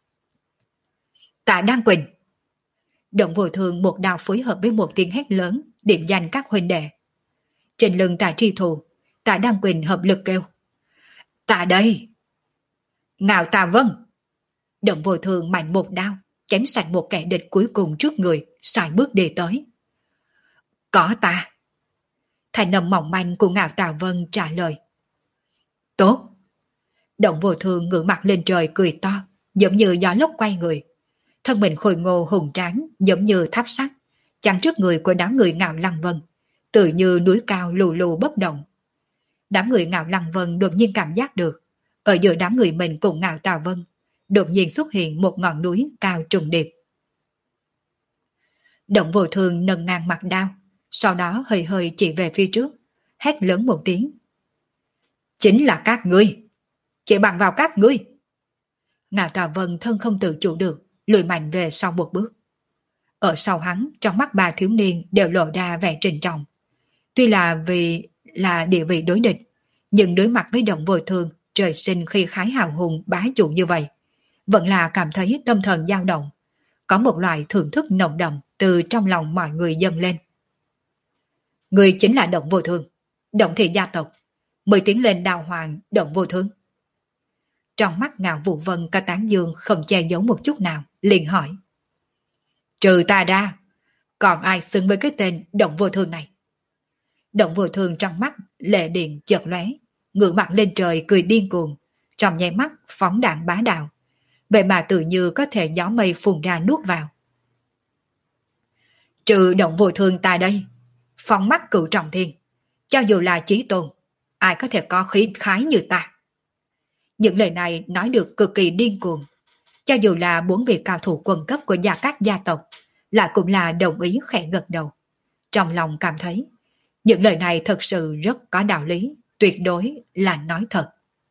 Tạ Đăng Quỳnh! Động Vô Thương một đao phối hợp với một tiếng hét lớn, điểm danh các huynh đệ. Trên lưng Tạ Tri Thù, Tạ Đăng Quỳnh hợp lực kêu: Ta đây! Ngạo Tà Vân! Động Vô Thương mạnh một đao, chém sạch một kẻ địch cuối cùng trước người, sải bước đi tới. Có ta! Thành âm mỏng manh của Ngạo Tà Vân trả lời. Tốt! Động Vô Thương ngửa mặt lên trời cười to, giống như gió lốc quay người. Thân mình khôi ngô hùng tráng, giống như tháp sắt, chắn trước người của đám người Ngạo Lăng Vân, tự như núi cao lù lù bất động. Đám người Ngạo Lăng Vân đột nhiên cảm giác được, ở giữa đám người mình cùng Ngạo Tà Vân, đột nhiên xuất hiện một ngọn núi cao trùng điệp. Động Vô Thương nâng ngang mặt đao, sau đó hơi hơi chỉ về phía trước, hét lớn một tiếng. Chính là các ngươi! Chỉ bằng vào các ngươi! Ngạo Tà Vân thân không tự chủ được, lùi mạnh về sau một bước. Ở sau hắn, trong mắt ba thiếu niên đều lộ ra vẻ trịnh trọng. Tuy là vì là địa vị đối địch, nhưng đối mặt với Động Vô Thương trời sinh khi khái hào hùng bá chủ như vậy, vẫn là cảm thấy tâm thần dao động, có một loại thưởng thức nồng đậm từ trong lòng mọi người dâng lên. Người chính là Động Vô Thương, Động Thị gia tộc, mới tiến lên đào hoàng Động Vô Thương. Trong mắt Ngạo Vũ Vân có tán dương không che giấu một chút nào, liền hỏi. Trừ ta ra, còn ai xứng với cái tên Động Vô Thương này? Động Vô Thương trong mắt lệ điện chợt lóe, ngửa mặt lên trời cười điên cuồng, trong nháy mắt phóng đạn bá đạo, vậy mà tự như có thể gió mây phun ra nuốt vào. Trừ Động Vô Thương ta đây, phóng mắt cửu trọng thiên, cho dù là chí tôn, ai có thể có khí khái như ta? Những lời này nói được cực kỳ điên cuồng, cho dù là bốn vị cao thủ quân cấp của Gia Cát gia tộc, lại cũng là đồng ý khẽ gật đầu. Trong lòng cảm thấy, những lời này thật sự rất có đạo lý, tuyệt đối là nói thật.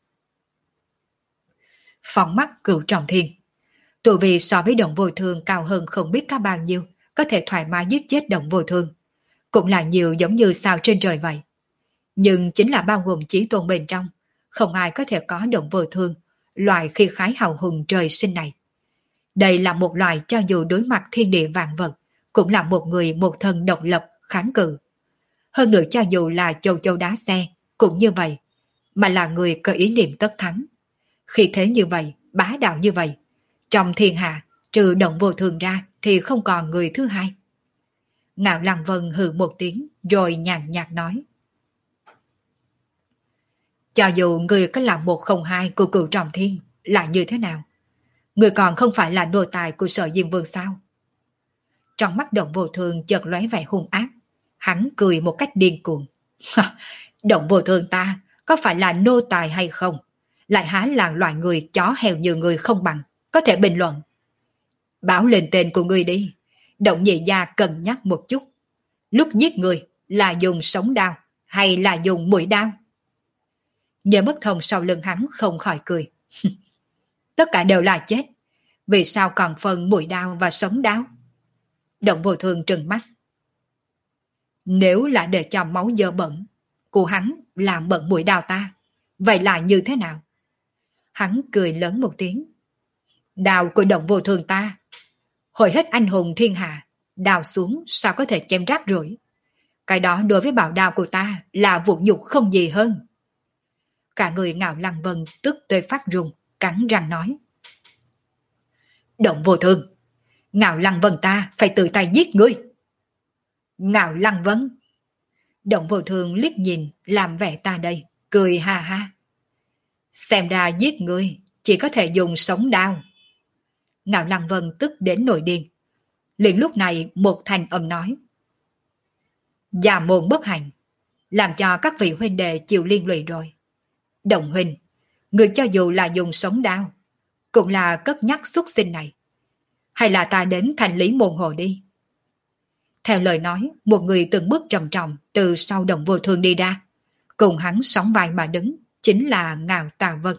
Phóng mắt cửu trọng thiên, tụi vì so với Động Vô Thương cao hơn không biết có bao nhiêu, có thể thoải mái giết chết Động Vô Thương, cũng là nhiều giống như sao trên trời vậy. Nhưng chính là bao gồm chí tôn bên trong, không ai có thể có Động Vô Thương, loại khi khái hào hùng trời sinh này. Đây là một loài cho dù đối mặt thiên địa vạn vật, cũng là một người một thân độc lập, kháng cự. Hơn nữa cho dù là châu châu đá xe, cũng như vậy, mà là người có ý niệm tất thắng. Khi thế như vậy, bá đạo như vậy, trong thiên hạ, trừ Động Vô Thương ra thì không còn người thứ hai. Ngạo Lăng Vân hừ một tiếng rồi nhàn nhạt nói. Cho dù người có là một không hai của cựu trọng thiên là như thế nào, người còn không phải là nô tài của Sở Diêm Vương sao? Trong mắt Động Vô Thường chợt lóe vẻ hung ác, hắn cười một cách điên cuồng. Động Vô Thường ta có phải là nô tài hay không? Lại há là loại người chó heo như người không bằng, có thể bình luận. Báo lên tên của người đi, Động nhị gia cân nhắc một chút. Lúc giết người là dùng sống đao hay là dùng mũi đao? Nhớ Bất Thông sau lưng hắn không khỏi cười. Tất cả đều là chết, vì sao còn phân mũi đao và sống đao? Động Vô Thường trừng mắt. Nếu là để cho máu dơ bẩn của hắn làm bẩn mũi đao ta, vậy là như thế nào? Hắn cười lớn một tiếng. Đao của Động Vô Thường ta, hồi hết anh hùng thiên hạ, đào xuống sao có thể chém rác rưởi? Cái đó đối với bảo đao của ta là vụ nhục không gì hơn. Cả người Ngạo Lăng Vân tức tới phát run, cắn răng nói. Động Vô Thường, Ngạo Lăng Vân ta phải tự tay giết ngươi. Ngạo Lăng Vân. Động Vô Thường liếc nhìn làm vẻ ta đây, cười ha ha. Xem ra giết ngươi chỉ có thể dùng sống đao. Ngạo Lăng Vân tức đến nổi điên. Liền lúc này một thành âm nói. Già môn bất hạnh, làm cho các vị huynh đệ chịu liên lụy rồi. Động huynh, người cho dù là dùng sống đao, cũng là cất nhắc xuất sinh này. Hay là ta đến thành lý môn hồ đi. Theo lời nói, một người từng bước trầm trọng từ sau Động Vô Thường đi ra. Cùng hắn sóng vai mà đứng, chính là Ngạo Tà Vân.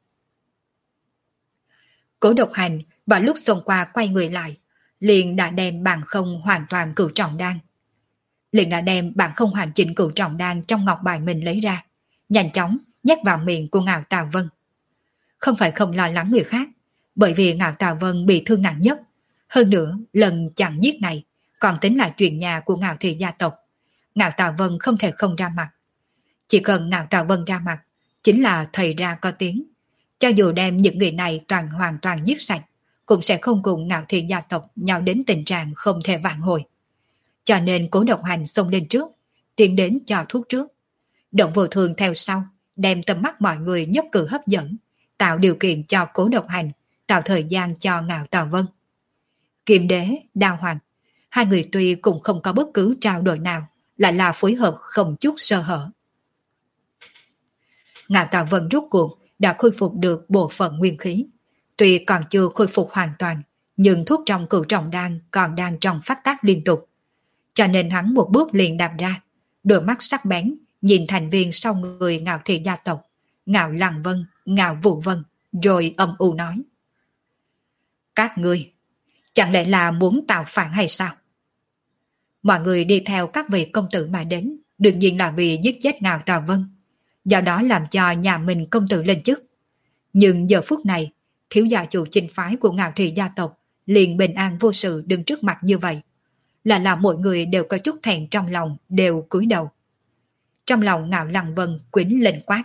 Cố Độc Hành vào lúc xông qua quay người lại, liền đã đem bản không hoàn toàn cửu trọng đan. Liền đã đem bản không hoàn chỉnh cửu trọng đan trong ngọc bài mình lấy ra, nhanh chóng nhét vào miệng của Ngạo Tà Vân. Không phải không lo lắng người khác, bởi vì Ngạo Tà Vân bị thương nặng nhất. Hơn nữa, lần chặn giết này còn tính là chuyện nhà của Ngạo thị gia tộc. Ngạo Tà Vân không thể không ra mặt. Chỉ cần Ngạo Tà Vân ra mặt, chính là thầy ra có tiếng. Cho dù đem những người này toàn hoàn toàn giết sạch, cũng sẽ không cùng Ngạo thị gia tộc nhào đến tình trạng không thể vãn hồi. Cho nên Cố Độc Hành xông lên trước, tiến đến cho thuốc trước. Động Vô Thường theo sau, đem tầm mắt mọi người nhất cử hấp dẫn, tạo điều kiện cho Cố Độc Hành, tạo thời gian cho Ngạo Tà Vân. Kiềm Đế, Đao Hoàng, hai người tuy cũng không có bất cứ trao đổi nào, lại là phối hợp không chút sơ hở. Ngạo Tà Vân rốt cuộc đã khôi phục được bộ phận nguyên khí. Tuy còn chưa khôi phục hoàn toàn, nhưng thuốc trong cửu trọng đan còn đang trong phát tác liên tục. Cho nên hắn một bước liền đạp ra, đôi mắt sắc bén, nhìn thành viên sau người Ngạo thị gia tộc, Ngạo Lăng Vân, Ngạo Vũ Vân, rồi âm u nói. Các ngươi, chẳng lẽ là muốn tạo phản hay sao? Mọi người đi theo các vị công tử mà đến, đương nhiên là vì giết chết Ngạo Tà Vân. Do đó làm cho nhà mình công tử lên chức. Nhưng giờ phút này, thiếu gia chủ chinh phái của Ngạo thị gia tộc liền bình an vô sự đứng trước mặt như vậy. Là là mọi người đều có chút thẹn trong lòng, đều cúi đầu. Trong lòng Ngạo Lăng Vân quýnh lên quát.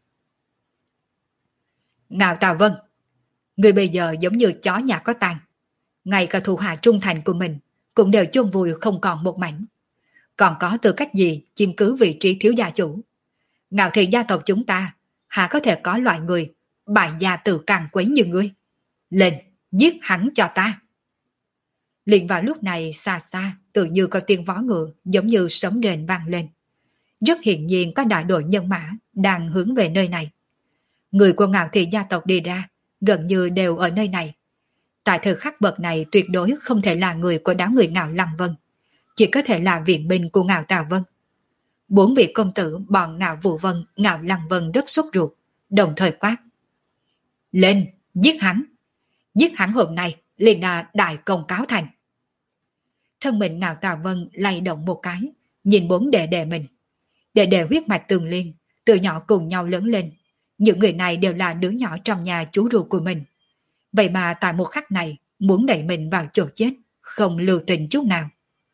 Ngạo Tà Vân, người bây giờ giống như chó nhà có tang. Ngay cả thủ hạ trung thành của mình cũng đều chôn vùi không còn một mảnh. Còn có tư cách gì chiếm cứ vị trí thiếu gia chủ? Ngạo thị gia tộc chúng ta há có thể có loại người bại gia tử càng quấy như ngươi? Lên, giết hắn cho ta. Liền vào lúc này xa xa tự như có tiếng vó ngựa giống như sấm rền vang lên. Rất hiển nhiên có đại đội nhân mã đang hướng về nơi này. Người của Ngạo thị gia tộc đi ra gần như đều ở nơi này. Tại thời khắc bậc này tuyệt đối không thể là người của đám người Ngạo Lăng Vân, chỉ có thể là viện binh của Ngạo Tà Vân. Bốn vị công tử bọn Ngạo Vũ Vân, Ngạo Lăng Vân rất sốt ruột, đồng thời quát. Lên, giết hắn. Giết hắn hôm nay liền là đại công cáo thành. Thân mình Ngạo Tà Vân lay động một cái, nhìn bốn đệ đệ mình. Đệ đệ huyết mạch tường liên, từ nhỏ cùng nhau lớn lên. Những người này đều là đứa nhỏ trong nhà chú ruột của mình. Vậy mà tại một khắc này muốn đẩy mình vào chỗ chết, không lưu tình chút nào.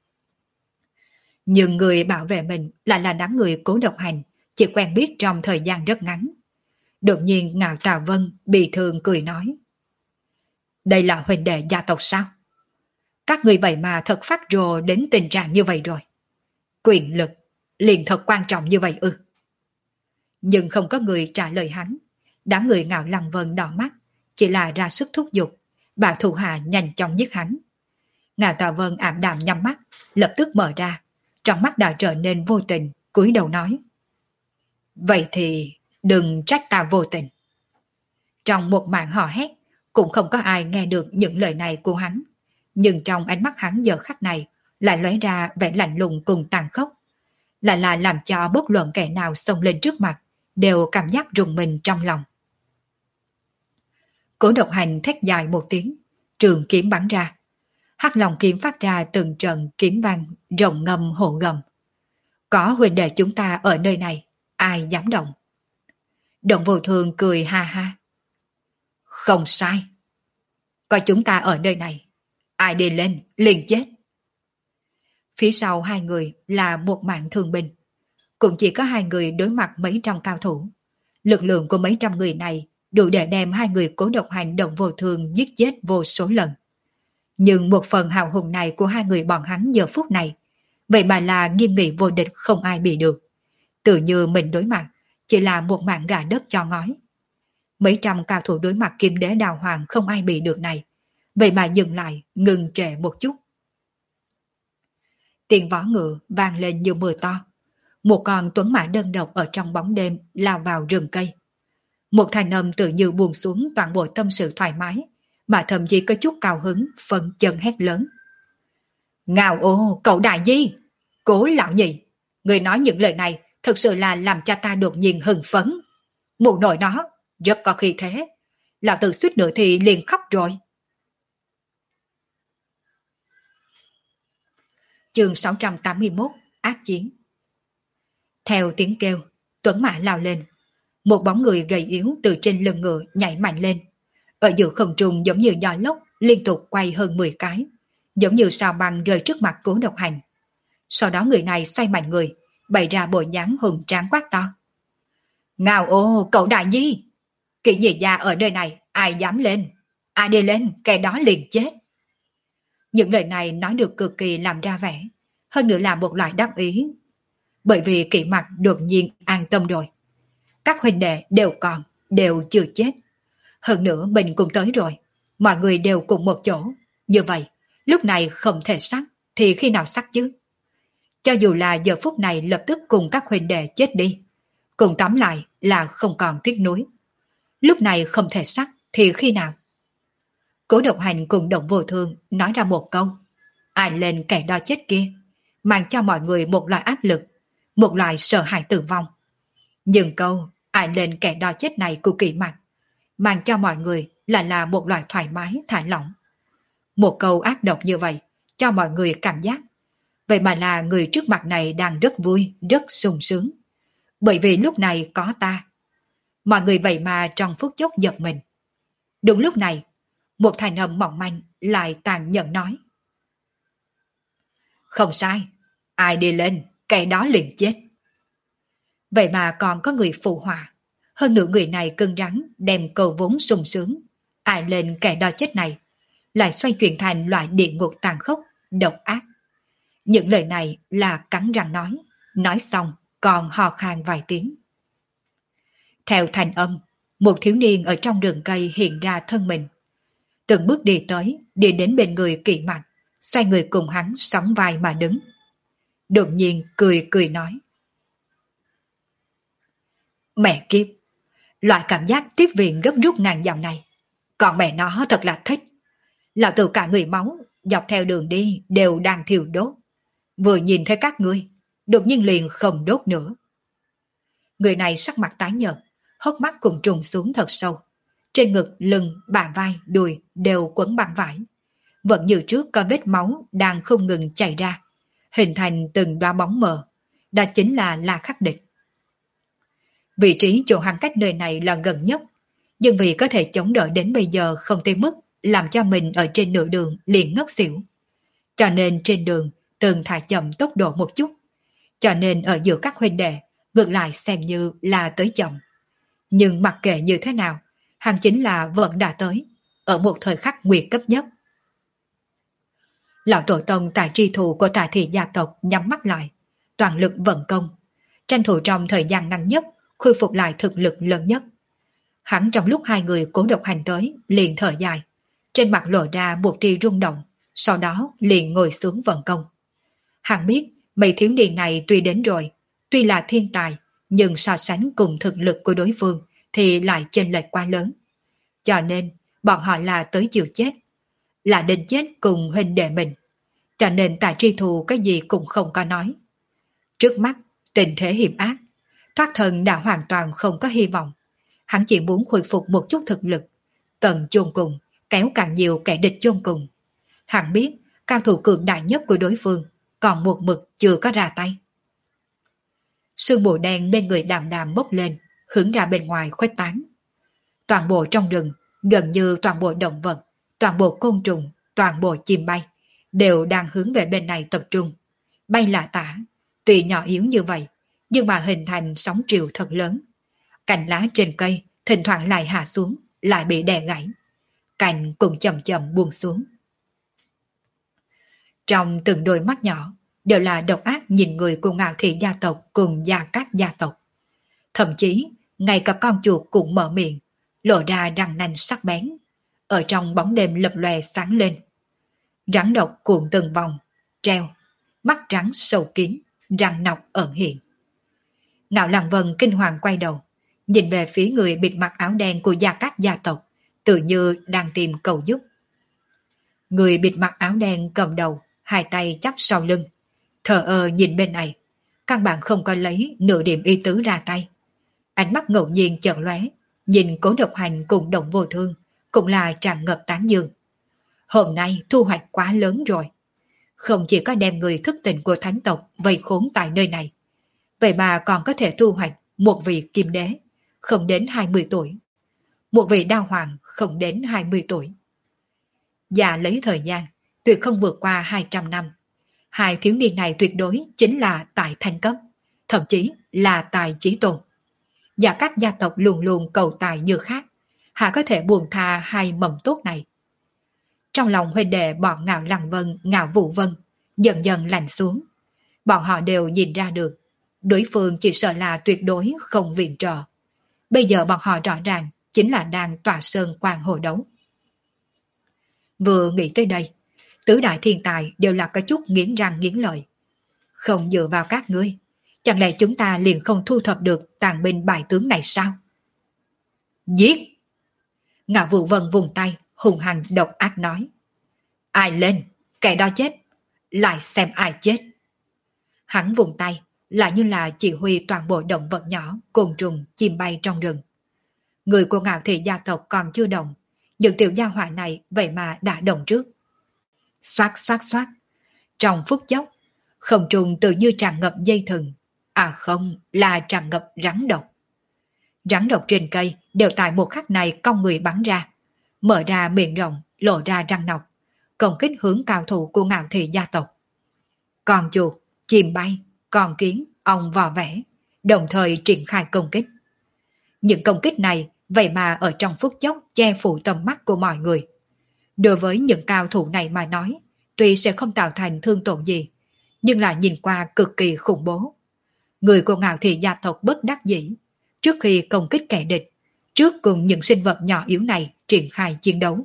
Nhưng người bảo vệ mình lại là đám người Cố Độc Hành, chỉ quen biết trong thời gian rất ngắn. Đột nhiên Ngạo Tà Vân bị thương cười nói. Đây là huynh đệ gia tộc sao? Các người vậy mà thật phát rồ đến tình trạng như vậy rồi. Quyền lực liền thật quan trọng như vậy ư? Nhưng không có người trả lời hắn. Đám người Ngạo Lăng Vân đỏ mắt, chỉ là ra sức thúc giục, bà thủ hạ nhanh chóng giết hắn. Ngạo Tà Vân ảm đạm nhắm mắt, lập tức mở ra, trong mắt đã trở nên vô tình, cúi đầu nói. Vậy thì đừng trách ta vô tình. Trong một màn hò hét, cũng không có ai nghe được những lời này của hắn. Nhưng trong ánh mắt hắn giờ khắc này lại lóe ra vẻ lạnh lùng cùng tàn khốc. Lại là làm cho bất luận kẻ nào xông lên trước mặt đều cảm giác rùng mình trong lòng. Cố Độc Hành thét dài một tiếng, trường kiếm bắn ra. Hắc Long kiếm phát ra từng trận kiếm vang rồng ngâm hộ gầm. Có huynh đệ chúng ta ở nơi này, ai dám động? Động Vô Thường cười ha ha. Không sai. Có chúng ta ở nơi này, ai đi lên liền chết. Phía sau hai người là một mạng thương binh. Cũng chỉ có hai người đối mặt mấy trăm cao thủ. Lực lượng của mấy trăm người này đủ để đem hai người Cố Độc Hành Động Vô Thường giết chết vô số lần. Nhưng một phần hào hùng này của hai người bọn hắn giờ phút này, vậy mà là nghiêm nghị vô địch không ai bị được. Tự như mình đối mặt, chỉ là một mạng gà đất cho ngói. Mấy trăm cao thủ đối mặt Kim Đế Đào Hoàng không ai bị được này, vậy mà dừng lại, ngừng trệ một chút. Tiếng vó ngựa vang lên như mưa to. Một con tuấn mã đơn độc ở trong bóng đêm lao vào rừng cây. Một thanh âm tự như buông xuống toàn bộ tâm sự thoải mái, mà thậm chí có chút cao hứng, phân chân hét lớn. Ngao ô, cậu đại di! Cố lão nhị! Người nói những lời này thực sự là làm cho ta đột nhiên hưng phấn. Mụ nội nó, rất có khí thế. Lão tử suýt nữa thì liền khóc rồi. Chương sáu trăm tám mươi mốt, Ác Chiến. Theo tiếng kêu, tuấn mã lao lên. Một bóng người gầy yếu từ trên lưng ngựa nhảy mạnh lên. Ở giữa không trung giống như gió lốc liên tục quay hơn mười cái, giống như sao băng rơi trước mặt Cố Độc Hành. Sau đó người này xoay mạnh người, bày ra bộ dáng hùng tráng quát to. Ngao ô, cậu đại nhi! Kỵ nhị gia ở nơi này, ai dám lên? Ai đi lên, kẻ đó liền chết. Những lời này nói được cực kỳ làm ra vẻ, hơn nữa là một loại đắc ý. Bởi vì Kỵ Mặc đột nhiên an tâm rồi. Các huynh đệ đều còn, đều chưa chết. Hơn nữa mình cũng tới rồi, mọi người đều cùng một chỗ. Như vậy, lúc này không thể sắc, thì khi nào sắc chứ? Cho dù là giờ phút này lập tức cùng các huynh đệ chết đi, cùng tóm lại là không còn tiếc nuối. Lúc này không thể sắc, thì khi nào? Cố Độc Hành cùng Động Vô Thương nói ra một câu. Ai lên kẻ đó chết kia, mang cho mọi người một loại áp lực, một loại sợ hãi tử vong. Nhưng câu ai lên kẻ đó chết này của Kỵ Mặc mang cho mọi người là là một loại thoải mái, thả lỏng. Một câu ác độc như vậy cho mọi người cảm giác vậy mà là người trước mặt này đang rất vui, rất sung sướng. Bởi vì lúc này có ta. Mọi người vậy mà trong phút chốc giật mình. Đúng lúc này, một thanh âm mỏng manh lại tàn nhẫn nói. Không sai, ai đi lên, kẻ đó liền chết. Vậy mà còn có người phụ họa. Hơn nữa người này cưng rắn đem cầu vốn sung sướng. Ai lên kẻ đó chết này, lại xoay chuyển thành loại địa ngục tàn khốc, độc ác. Những lời này là cắn răng nói, nói xong còn hò khan vài tiếng. Theo thanh âm, một thiếu niên ở trong rừng cây hiện ra thân mình. Từng bước đi tới, đi đến bên người Kỵ Mặc, xoay người cùng hắn sóng vai mà đứng. Đột nhiên cười cười nói. Mẹ kiếp, loại cảm giác tiếp viện gấp rút ngàn dặm này, còn mẹ nó thật là thích. Lão tử cả người máu, dọc theo đường đi đều đang thiêu đốt. Vừa nhìn thấy các ngươi, đột nhiên liền không đốt nữa. Người này sắc mặt tái nhợt, hốc mắt cùng trùng xuống thật sâu. Trên ngực, lưng, bả vai, đùi đều quấn băng vải. Vẫn như trước có vết máu đang không ngừng chảy ra, hình thành từng đóa bóng mờ. Đó chính là La Khắc Địch. Vị trí chỗ hắn cách nơi này là gần nhất, nhưng vì có thể chống đỡ đến bây giờ không tới mức làm cho mình ở trên nửa đường liền ngất xỉu. Cho nên trên đường từng thả chậm tốc độ một chút, cho nên ở giữa các huynh đệ ngược lại xem như là tới chậm. Nhưng mặc kệ như thế nào, hắn chính là vẫn đã tới, ở một thời khắc nguy cấp nhất. Lão tổ tông tại tri thủ của Tà Thị gia tộc nhắm mắt lại, toàn lực vận công, tranh thủ trong thời gian ngắn nhất khôi phục lại thực lực lớn nhất. Hẳn trong lúc hai người Cố Độc Hành tới, liền thở dài, trên mặt lộ ra một tia rung động, sau đó liền ngồi xuống vận công. Hắn biết mấy thiếu niên này tuy đến rồi, tuy là thiên tài, nhưng so sánh cùng thực lực của đối phương thì lại chênh lệch quá lớn. Cho nên bọn họ là tới chịu chết, là đến chết cùng huynh đệ mình. Cho nên Tạ Tri Thù cái gì cũng không có nói. Trước mắt tình thế hiểm ác, thoát thần đã hoàn toàn không có hy vọng. Hắn chỉ muốn khôi phục một chút thực lực, tận chôn cùng, kéo càng nhiều kẻ địch chôn cùng. Hắn biết cao thủ cường đại nhất của đối phương còn một mực chưa có ra tay. Sương mù đen bên người Đàm Đàm bốc lên, hướng ra bên ngoài khuếch tán. Toàn bộ trong rừng, gần như toàn bộ động vật, toàn bộ côn trùng, toàn bộ chim bay đều đang hướng về bên này tập trung. Bay là tả, tuy nhỏ yếu như vậy, nhưng mà hình thành sóng triều thật lớn. Cành lá trên cây thỉnh thoảng lại hạ xuống, lại bị đè gãy. Cành cũng chậm chậm buông xuống. Trong từng đôi mắt nhỏ đều là độc ác nhìn người của Ngạo Thị gia tộc cùng Gia Cát gia tộc. Thậm chí, ngay cả con chuột cũng mở miệng, lộ ra răng nanh sắc bén. Ở trong bóng đêm lập lòe sáng lên. Rắn độc cuộn từng vòng, treo, mắt trắng sâu kín, răng nọc ẩn hiện. Ngạo Lăng Vân kinh hoàng quay đầu, nhìn về phía người bịt mặt áo đen của Gia Cát gia tộc, tự như đang tìm cầu giúp. Người bịt mặt áo đen cầm đầu, hai tay chắp sau lưng, thờ ơ nhìn bên này, căn bản không có lấy nửa điểm ý tứ ra tay. Ánh mắt ngẫu nhiên chợt lóe, nhìn Cố Độc Hành cùng Động Vô Thương, cũng là tràn ngập tán dương. Hôm nay thu hoạch quá lớn rồi. Không chỉ có đem người thức tỉnh của thánh tộc vây khốn tại nơi này, vậy mà còn có thể thu hoạch một vị kim đế, không đến hai mươi tuổi. Một vị đao hoàng không đến hai mươi tuổi. Và lấy thời gian, tuyệt không vượt qua hai trăm năm. Hai thiếu niên này tuyệt đối chính là tài thanh cấp, thậm chí là tài chí tôn. Và các gia tộc luôn luôn cầu tài như khác, hạ có thể buông tha hai mầm tốt này. Trong lòng huynh đệ bọn Ngạo Lăng Vân, Ngạo Vũ Vân dần dần lạnh xuống. Bọn họ đều nhìn ra được, đối phương chỉ sợ là tuyệt đối không viện trợ. Bây giờ bọn họ rõ ràng chính là đang tỏa sơn quan hồ đấu. Vừa nghĩ tới đây, tứ đại thiên tài đều là có chút nghiến răng nghiến lợi. Không dựa vào các ngươi, chẳng lẽ chúng ta liền không thu thập được tàn binh bại tướng này sao? Giết! Ngạo Vũ Vân vùng tay, hùng hăng độc ác nói. Ai lên, kẻ đó chết, lại xem ai chết. Hắn vùng tay, lại như là chỉ huy toàn bộ động vật nhỏ, côn trùng, chim bay trong rừng. Người của Ngạo Thị gia tộc còn chưa động, những tiểu gia hỏa này vậy mà đã động trước. Xoát xoát xoát, trong phút chốc, không trùng tự như tràn ngập dây thừng, à không, là tràn ngập rắn độc. Rắn độc trên cây đều tại một khắc này cong người bắn ra, mở ra miệng rộng, lộ ra răng nọc, công kích hướng cao thủ của Ngạo Thị gia tộc. Con chuột, chim bay, con kiến, ong vò vẽ, đồng thời triển khai công kích. Những công kích này vậy mà ở trong phút chốc che phủ tầm mắt của mọi người. Đối với những cao thủ này mà nói, tuy sẽ không tạo thành thương tổn gì, nhưng là nhìn qua cực kỳ khủng bố. Người của Ngạo Thị gia tộc bất đắc dĩ, trước khi công kích kẻ địch, trước cùng những sinh vật nhỏ yếu này triển khai chiến đấu.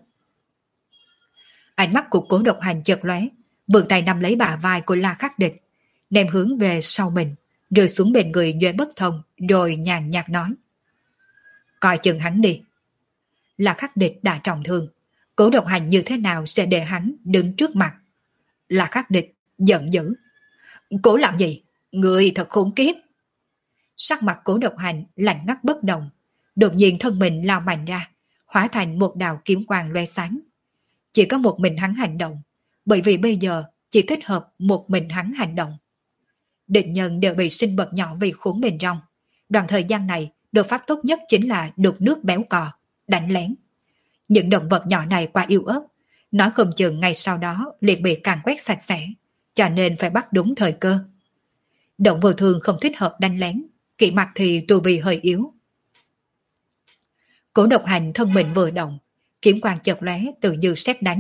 Ánh mắt của Cố Độc Hành chợt lóe, vươn tay nắm lấy bả vai của La Khắc Địch, đem hướng về sau mình, rơi xuống bên người Nhuệ Bất Thông, rồi nhàn nhạt nói. Coi chừng hắn đi. La Khắc Địch đã trọng thương, Cố Độc Hành như thế nào sẽ để hắn đứng trước mặt? La Khắc Địch giận dữ. Cố làm gì? Người thật khốn kiếp. Sắc mặt Cố Độc Hành lạnh ngắt bất động, đột nhiên thân mình lao mạnh ra, hóa thành một đạo kiếm quang loe sáng. Chỉ có một mình hắn hành động, bởi vì bây giờ chỉ thích hợp một mình hắn hành động. Địch nhân đều bị sinh vật nhỏ vì khốn bên trong. Đoạn thời gian này, đột pháp tốt nhất chính là đục nước béo cò, đánh lén. Những động vật nhỏ này quá yếu ớt, nói không chừng ngày sau đó liền bị càn quét sạch sẽ, cho nên phải bắt đúng thời cơ. Động Vô Thương không thích hợp đánh lén, kỵ mặt thì tu vi hơi yếu. Cố Độc Hành thân mình vừa động, kiếm quang chợt lóe tự như sét đánh,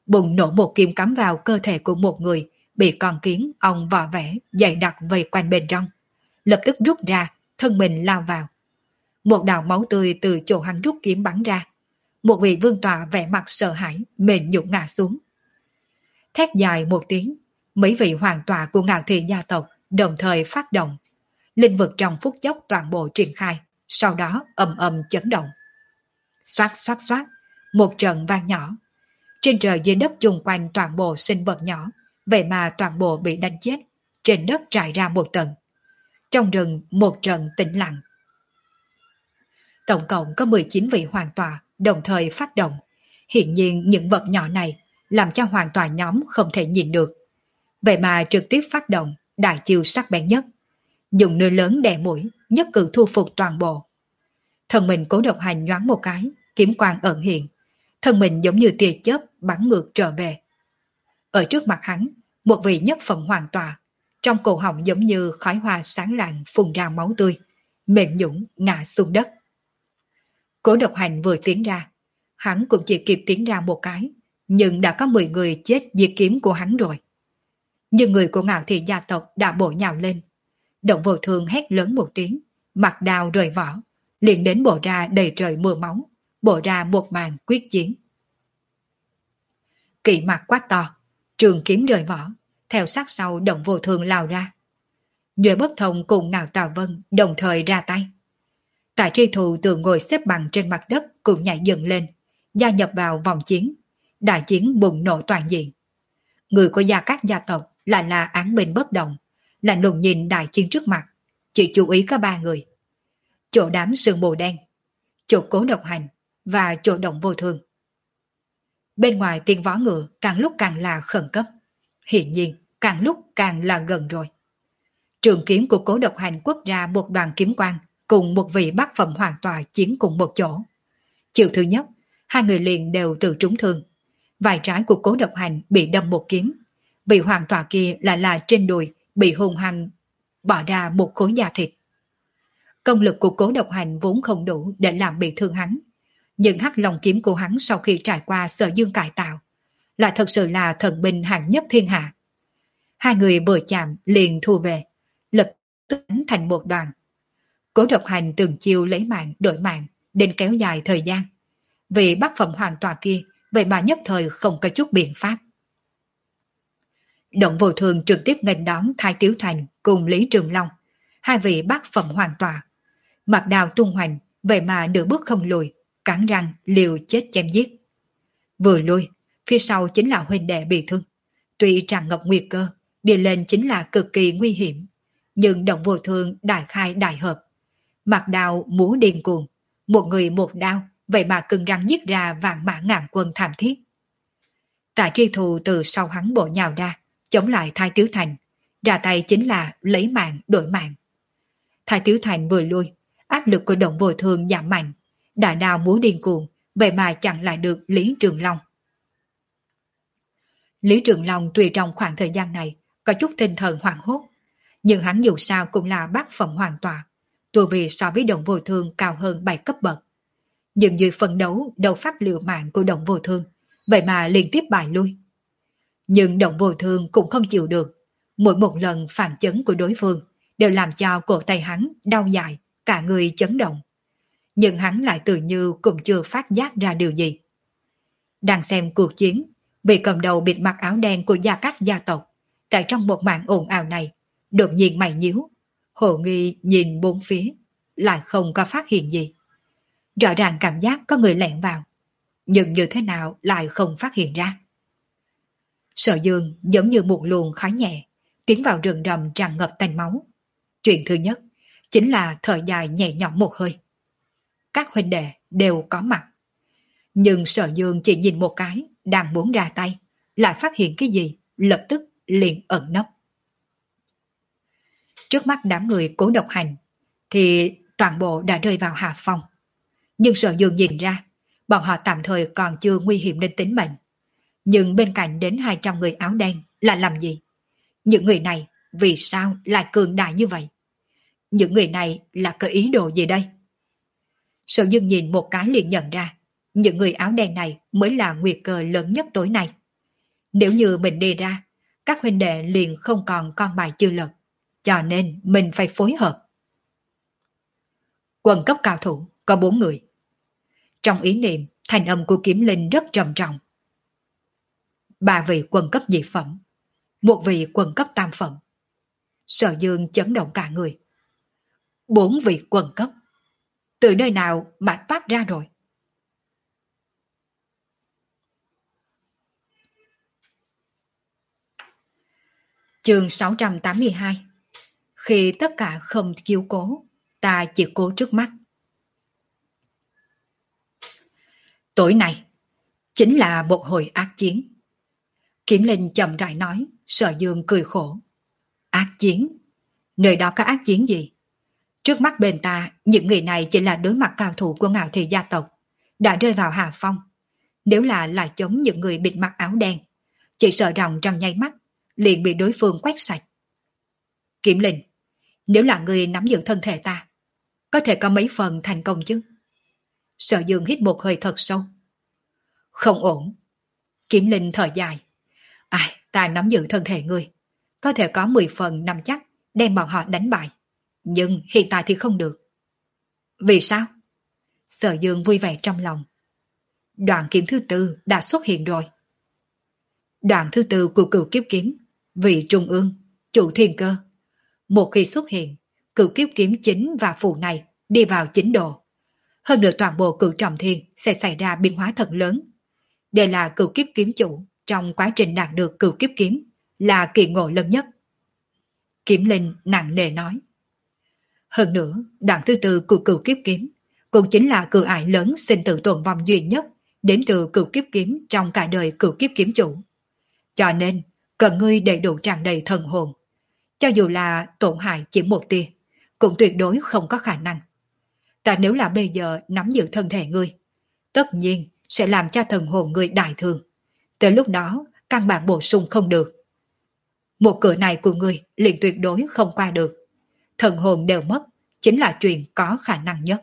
bùng nổ một kiếm cắm vào cơ thể của một người bị con kiến ong vò vẽ dày đặc vây quanh bên trong, lập tức rút ra, thân mình lao vào. Một đạo máu tươi từ chỗ hắn rút kiếm bắn ra. Một vị vương tọa vẻ mặt sợ hãi, mềm nhũn ngã xuống. Thét dài một tiếng, mấy vị hoàng tọa của Ngạo Thị gia tộc đồng thời phát động. Linh vực trong phút chốc toàn bộ triển khai, sau đó ầm ầm chấn động. Xoát xoát xoát, một trận vang nhỏ. Trên trời dưới đất chung quanh toàn bộ sinh vật nhỏ, vậy mà toàn bộ bị đánh chết. Trên đất trải ra một tầng. Trong rừng một trận tĩnh lặng. Tổng cộng có mười chín vị hoàng tọa đồng thời phát động. Hiện nhiên những vật nhỏ này làm cho hoàng tọa nhóm không thể nhìn được. Vậy mà trực tiếp phát động đại chiêu sắc bén nhất. Dùng nơi lớn đè mũi, nhất cử thu phục toàn bộ. Thân mình Cố Độc Hành nhoáng một cái, kiếm quang ẩn hiện. Thân mình giống như tia chớp bắn ngược trở về. Ở trước mặt hắn, một vị nhất phẩm hoàng tọa, trong cổ họng giống như khói hoa sáng lạng phun ra máu tươi, mềm nhũn ngã xuống đất. Cố Độc Hành vừa tiến ra, hắn cũng chỉ kịp tiến ra một cái, nhưng đã có mười người chết dưới kiếm của hắn rồi. Nhưng người của Ngạo Thị gia tộc đã bổ nhào lên. Động Vô Thương hét lớn một tiếng, mặt đao rời vỏ, liền đến bổ ra đầy trời mưa máu, bổ ra một màn quyết chiến. Kỵ mặt quát to, trường kiếm rời vỏ, theo sát sau Động Vô Thương lao ra. Nhuệ Bất Thông cùng Ngạo Tào Vân đồng thời ra tay. Tại Tri Thù từ ngồi xếp bằng trên mặt đất cũng nhảy dựng lên, gia nhập vào vòng chiến. Đại chiến bùng nổ toàn diện. Người của Gia Cát gia tộc lại là án binh bất động, lạnh lùng nhìn đại chiến trước mặt, chỉ chú ý có ba người. Chỗ đám sương mù đen, chỗ Cố Độc Hành và chỗ Động Vô Thương. Bên ngoài tiếng vó ngựa càng lúc càng là khẩn cấp, hiển nhiên càng lúc càng là gần rồi. Trường kiếm của Cố Độc Hành quất ra một đoàn kiếm quang cùng một vị bát phẩm hoàng tọa chiến cùng một chỗ. Chiều thứ nhất, hai người liền đều tự trúng thương. Vai trái của Cố Độc Hành bị đâm một kiếm, vị hoàng tọa kia lại là trên đùi bị hung hăng bỏ ra một khối da thịt. Công lực của Cố Độc Hành vốn không đủ để làm bị thương hắn, nhưng hắc long kiếm của hắn sau khi trải qua Sở Dương cải tạo, lại thật sự là thần binh hạng nhất thiên hạ. Hai người vừa chạm liền thu về, lập tức đánh thành một đoàn. Cố Độc Hành từng chiêu lấy mạng đổi mạng, đến kéo dài thời gian. Vì bát phẩm hoàng tọa kia vậy mà nhất thời không có chút biện pháp. Động Vô Thương trực tiếp nghênh đón Thái Tiếu Thành cùng Lý Trường Long, hai vị bát phẩm hoàng tọa. Mặt đào tung hoành, vậy mà nửa bước không lùi, cắn răng liều chết chém giết. Vừa lui, phía sau chính là huynh đệ bị thương. Tuy tràn ngập nguy cơ, đi lên chính là cực kỳ nguy hiểm, nhưng Động Vô Thương đại khai đại hợp. Mặt đào múa điên cuồng, một người một đao, vậy mà cưng răng giết ra vạn mã ngàn quân thảm thiết. Tại Tri Thù từ sau hắn bộ nhào ra, chống lại Thái Tiếu Thành, ra tay chính là lấy mạng đổi mạng. Thái Tiếu Thành vừa lui, áp lực của Động Vô Thương giảm mạnh, đại đao múa điên cuồng, vậy mà chặn lại được Lý Trường Long. Lý Trường Long tuy trong khoảng thời gian này có chút tinh thần hoảng hốt, nhưng hắn dù sao cũng là bát phẩm hoàng tọa, tu vi so với Động Vô Thương cao hơn bảy cấp bậc. Nhưng dưới phân đấu đầu pháp liều mạng của Động Vô Thương, vậy mà liên tiếp bại lui. Nhưng Động Vô Thương cũng không chịu được, mỗi một lần phản chấn của đối phương đều làm cho cổ tay hắn đau dại, cả người chấn động. Nhưng hắn lại tự như cũng chưa phát giác ra điều gì. Đang xem cuộc chiến, vị cầm đầu bịt mặt áo đen của Gia Cát gia tộc, tại trong một màn ồn ào này, đột nhiên mày nhíu, hồ nghi nhìn bốn phía, lại không có phát hiện gì. Rõ ràng cảm giác có người lẻn vào, nhưng như thế nào lại không phát hiện ra. Sở Dương giống như một luồng khói nhẹ, tiến vào rừng rầm tràn ngập tanh máu. Chuyện thứ nhất chính là thở dài nhẹ nhõm một hơi. Các huynh đệ đều có mặt. Nhưng Sở Dương chỉ nhìn một cái, đang muốn ra tay, lại phát hiện cái gì, lập tức liền ẩn nấp. Trước mắt đám người Cố Độc Hành, thì toàn bộ đã rơi vào hạ phong. Nhưng Sở Dương nhìn ra, bọn họ tạm thời còn chưa nguy hiểm đến tính mệnh. Nhưng bên cạnh đến hai trăm người áo đen là làm gì? Những người này vì sao lại cường đại như vậy? Những người này là có ý đồ gì đây? Sở Dương nhìn một cái liền nhận ra, những người áo đen này mới là nguy cơ lớn nhất tối nay. Nếu như mình đi ra, các huynh đệ liền không còn con bài chưa lật, cho nên mình phải phối hợp. Quân cấp cao thủ có bốn người. Trong ý niệm, thanh âm của Kiếm Linh rất trầm trọng. Ba vị quân cấp nhị phẩm, một vị quân cấp tam phẩm. Sở Dương chấn động cả người. Bốn vị quân cấp, từ nơi nào mà toát ra rồi? Chương sáu trăm tám mươi hai. Khi tất cả không chiếu cố, ta chỉ cố trước mắt. Tối nay chính là một hồi ác chiến. Kiếm Linh chậm rãi nói. Sở Dương cười khổ. Ác chiến? Nơi đó có ác chiến gì? Trước mắt bên ta, những người này chỉ là đối mặt cao thủ của Ngạo Thị gia tộc, đã rơi vào hạ phong. Nếu là lại chống những người bịt mặt áo đen, chỉ sợ rằng trong nháy mắt liền bị đối phương quét sạch. Kiếm Linh, nếu là người nắm giữ thân thể ta, có thể có mấy phần thành công chứ? Sở Dương hít một hơi thật sâu. Không ổn. Kiếm Linh thở dài. Ai, ta nắm giữ thân thể ngươi, có thể có mười phần nắm chắc đem bọn họ đánh bại. Nhưng hiện tại thì không được. Vì sao? Sở Dương vui vẻ trong lòng. Đoạn kiếm thứ tư đã xuất hiện rồi. Đoạn thứ tư của cửu kiếp kiếm, vị trung ương, chủ thiên cơ. Một khi xuất hiện, cửu kiếp kiếm chính và phù này đi vào chính độ. Hơn nữa toàn bộ cửu trọng thiên sẽ xảy ra biến hóa thật lớn. Đây là cửu kiếp kiếm chủ trong quá trình đạt được cửu kiếp kiếm, là kỳ ngộ lớn nhất. Kiếm Linh nặng nề nói. Hơn nữa, đoạn thứ tư của cửu kiếp kiếm cũng chính là cửa ải lớn sinh tử tồn vong duy nhất đến từ cửu kiếp kiếm trong cả đời cửu kiếp kiếm chủ. Cho nên, cần ngươi đầy đủ tràn đầy thần hồn. Cho dù là tổn hại chỉ một tia, cũng tuyệt đối không có khả năng. Ta nếu là bây giờ nắm giữ thân thể ngươi, tất nhiên sẽ làm cho thần hồn ngươi đại thương. Tới lúc đó, căn bản bổ sung không được. Một cửa này của ngươi liền tuyệt đối không qua được. Thần hồn đều mất, chính là chuyện có khả năng nhất.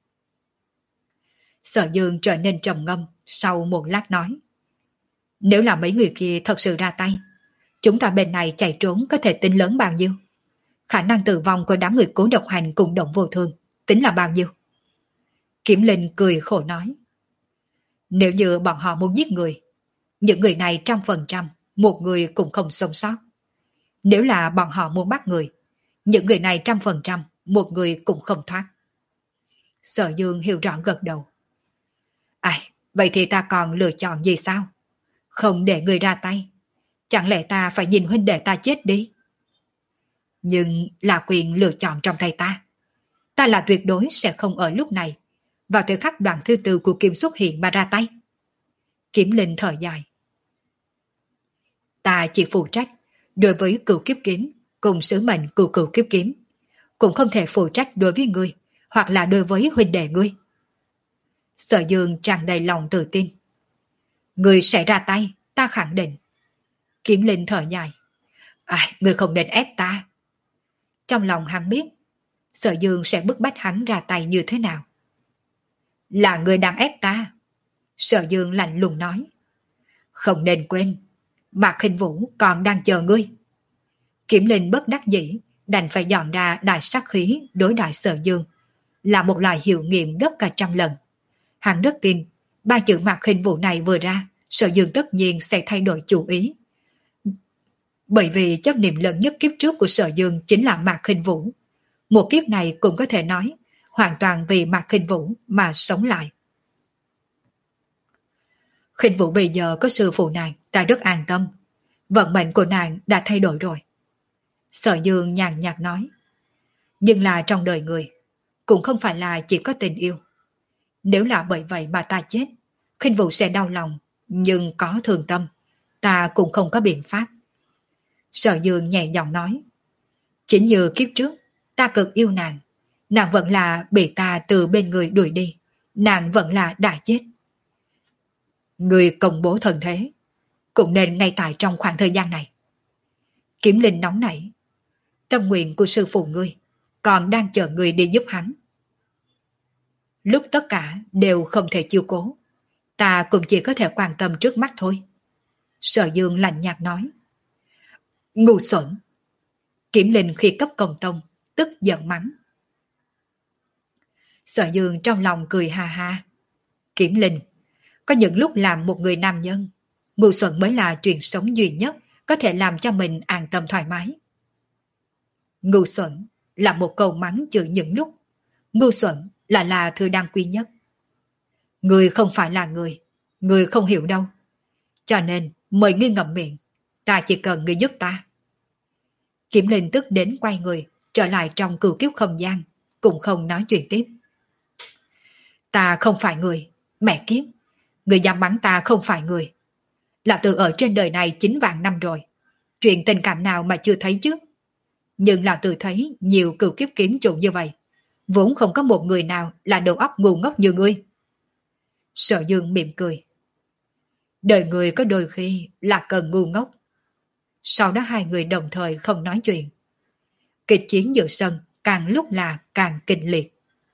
Sở Dương trở nên trầm ngâm, sau một lát nói. Nếu là mấy người kia thật sự ra tay, chúng ta bên này chạy trốn có thể tính lớn bao nhiêu? Khả năng tử vong của đám người cố độc hành cùng động vô thương, tính là bao nhiêu? Kiếm Linh cười khổ nói. Nếu như bọn họ muốn giết người, những người này trăm phần trăm, một người cũng không sống sót. Nếu là bọn họ muốn bắt người, những người này trăm phần trăm, một người cũng không thoát. Sở Dương hiểu rõ gật đầu. Ai, vậy thì ta còn lựa chọn gì sao? Không để người ra tay. Chẳng lẽ ta phải nhìn huynh đệ ta chết đi? Nhưng là quyền lựa chọn trong tay ta. Ta là tuyệt đối sẽ không ở lúc này, vào thời khắc đoạn thứ tư của kiếm xuất hiện mà ra tay. Kiếm Linh thở dài. Ta chỉ phụ trách đối với cửu kiếp kiếm cùng sứ mệnh của cửu kiếp kiếm, cũng không thể phụ trách đối với ngươi hoặc là đối với huynh đệ ngươi. Sở Dương tràn đầy lòng tự tin. Ngươi sẽ ra tay, ta khẳng định. Kiếm Linh thở dài. À, ngươi không nên ép ta. Trong lòng hắn biết, Sở Dương sẽ bức bách hắn ra tay như thế nào. Là ngươi đang ép ta. Sở Dương lạnh lùng nói. Không nên quên, Mạc Khinh Vũ còn đang chờ ngươi. Kiếm Linh bất đắc dĩ, đành phải dọn ra đại sát khí đối đại Sở Dương, là một loại hiệu nghiệm gấp cả trăm lần. Hắn rất tin, ba chữ Mạc Khinh Vũ này vừa ra, Sở Dương tất nhiên sẽ thay đổi chủ ý. Bởi vì chấp niệm lớn nhất kiếp trước của Sở Dương chính là Mạc Khinh Vũ. Một kiếp này cũng có thể nói, hoàn toàn vì Mạc Khinh Vũ mà sống lại. Khinh Vũ bây giờ có sư phụ nàng, ta rất an tâm. Vận mệnh của nàng đã thay đổi rồi. Sở Dương nhàn nhạt nói. Nhưng là trong đời người, cũng không phải là chỉ có tình yêu. Nếu là bởi vậy mà ta chết, Khinh Vũ sẽ đau lòng, nhưng có thương tâm, ta cũng không có biện pháp. Sở Dương nhẹ giọng nói. Chính như kiếp trước, ta cực yêu nàng, nàng vẫn là bị ta từ bên người đuổi đi, nàng vẫn là đã chết. Người công bố thân thế, cũng nên ngay tại trong khoảng thời gian này. Kiếm Linh nóng nảy. Tâm nguyện của sư phụ ngươi còn đang chờ ngươi đi giúp hắn. Lúc tất cả đều không thể chiêu cố, ta cũng chỉ có thể quan tâm trước mắt thôi. Sở Dương lạnh nhạt nói. Ngu xuẩn. Kiểm Linh khi cấp công tông, tức giận mắng. Sở Dương trong lòng cười ha ha. Kiểm Linh, có những lúc làm một người nam nhân, ngu xuẩn mới là chuyện sống duy nhất có thể làm cho mình an tâm thoải mái. Ngu xuẩn là một câu mắng chửi những lúc. Ngu xuẩn là là thứ đáng quý nhất. Người không phải là người, người không hiểu đâu. Cho nên mời ngươi ngậm miệng, ta chỉ cần ngươi giúp ta. Kiểm Linh tức đến quay người, trở lại trong cửu kiếp không gian, cũng không nói chuyện tiếp. Ta không phải người, mẹ kiếp, người dám mắng ta không phải người. Là từ ở trên đời này chín vạn năm rồi, chuyện tình cảm nào mà chưa thấy chứ. Nhưng là từ thấy nhiều cửu kiếp kiếm chủ như vậy, vốn không có một người nào là đầu óc ngu ngốc như ngươi. Sở Dương mỉm cười. Đời người có đôi khi là cần ngu ngốc. Sau đó hai người đồng thời không nói chuyện. Kịch chiến giữa sân càng lúc là càng kịch liệt.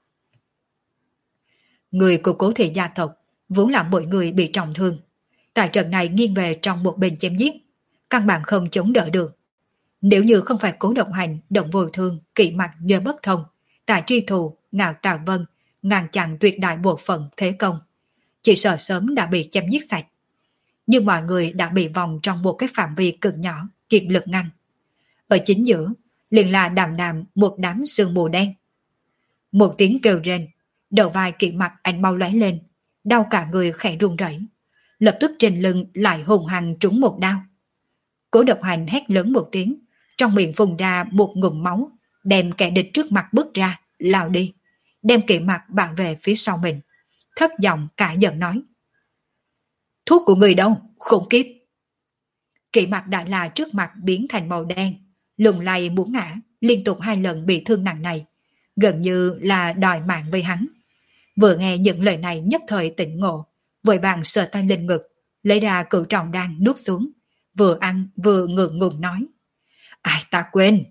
Người của Cố Thị gia tộc vốn là mọi người bị trọng thương. Tại trận này nghiêng về trong một bên chém giết, căn bản không chống đỡ được. Nếu như không phải Cố Động Hành, Động Vô Thương, Kỵ Mặc, Nhơ Bất Thông, Tài Tri Thù, Ngạo Tào Vân ngăn chặn tuyệt đại bộ phận thế công, chỉ sợ sớm đã bị chém giết sạch. Nhưng mọi người đã bị vòng trong một cái phạm vi cực nhỏ, kiệt lực ngăn. Ở chính giữa, liền là đàm đàm một đám sương mù đen. Một tiếng kêu rên, đầu vai Kỵ Mặc ánh mau lóe lên, đau cả người khẽ run rẩy, lập tức trên lưng lại hùng hăng trúng một đao. Cố Độc Hành hét lớn một tiếng, trong miệng phun ra một ngụm máu, đem kẻ địch trước mặt bước ra, lao đi, đem Kỵ Mặc bạn về phía sau mình, thấp giọng cả giận nói. Thuốc của người đâu, khủng khiếp. Kỵ Mặc đã là trước mặt biến thành màu đen, lùng lay muốn ngã, liên tục hai lần bị thương nặng này, gần như là đòi mạng với hắn. Vừa nghe những lời này nhất thời tỉnh ngộ, vội vàng sờ tay lên ngực, lấy ra cửu trọng đan nuốt xuống, vừa ăn vừa ngượng ngùng nói. Ai ta quên.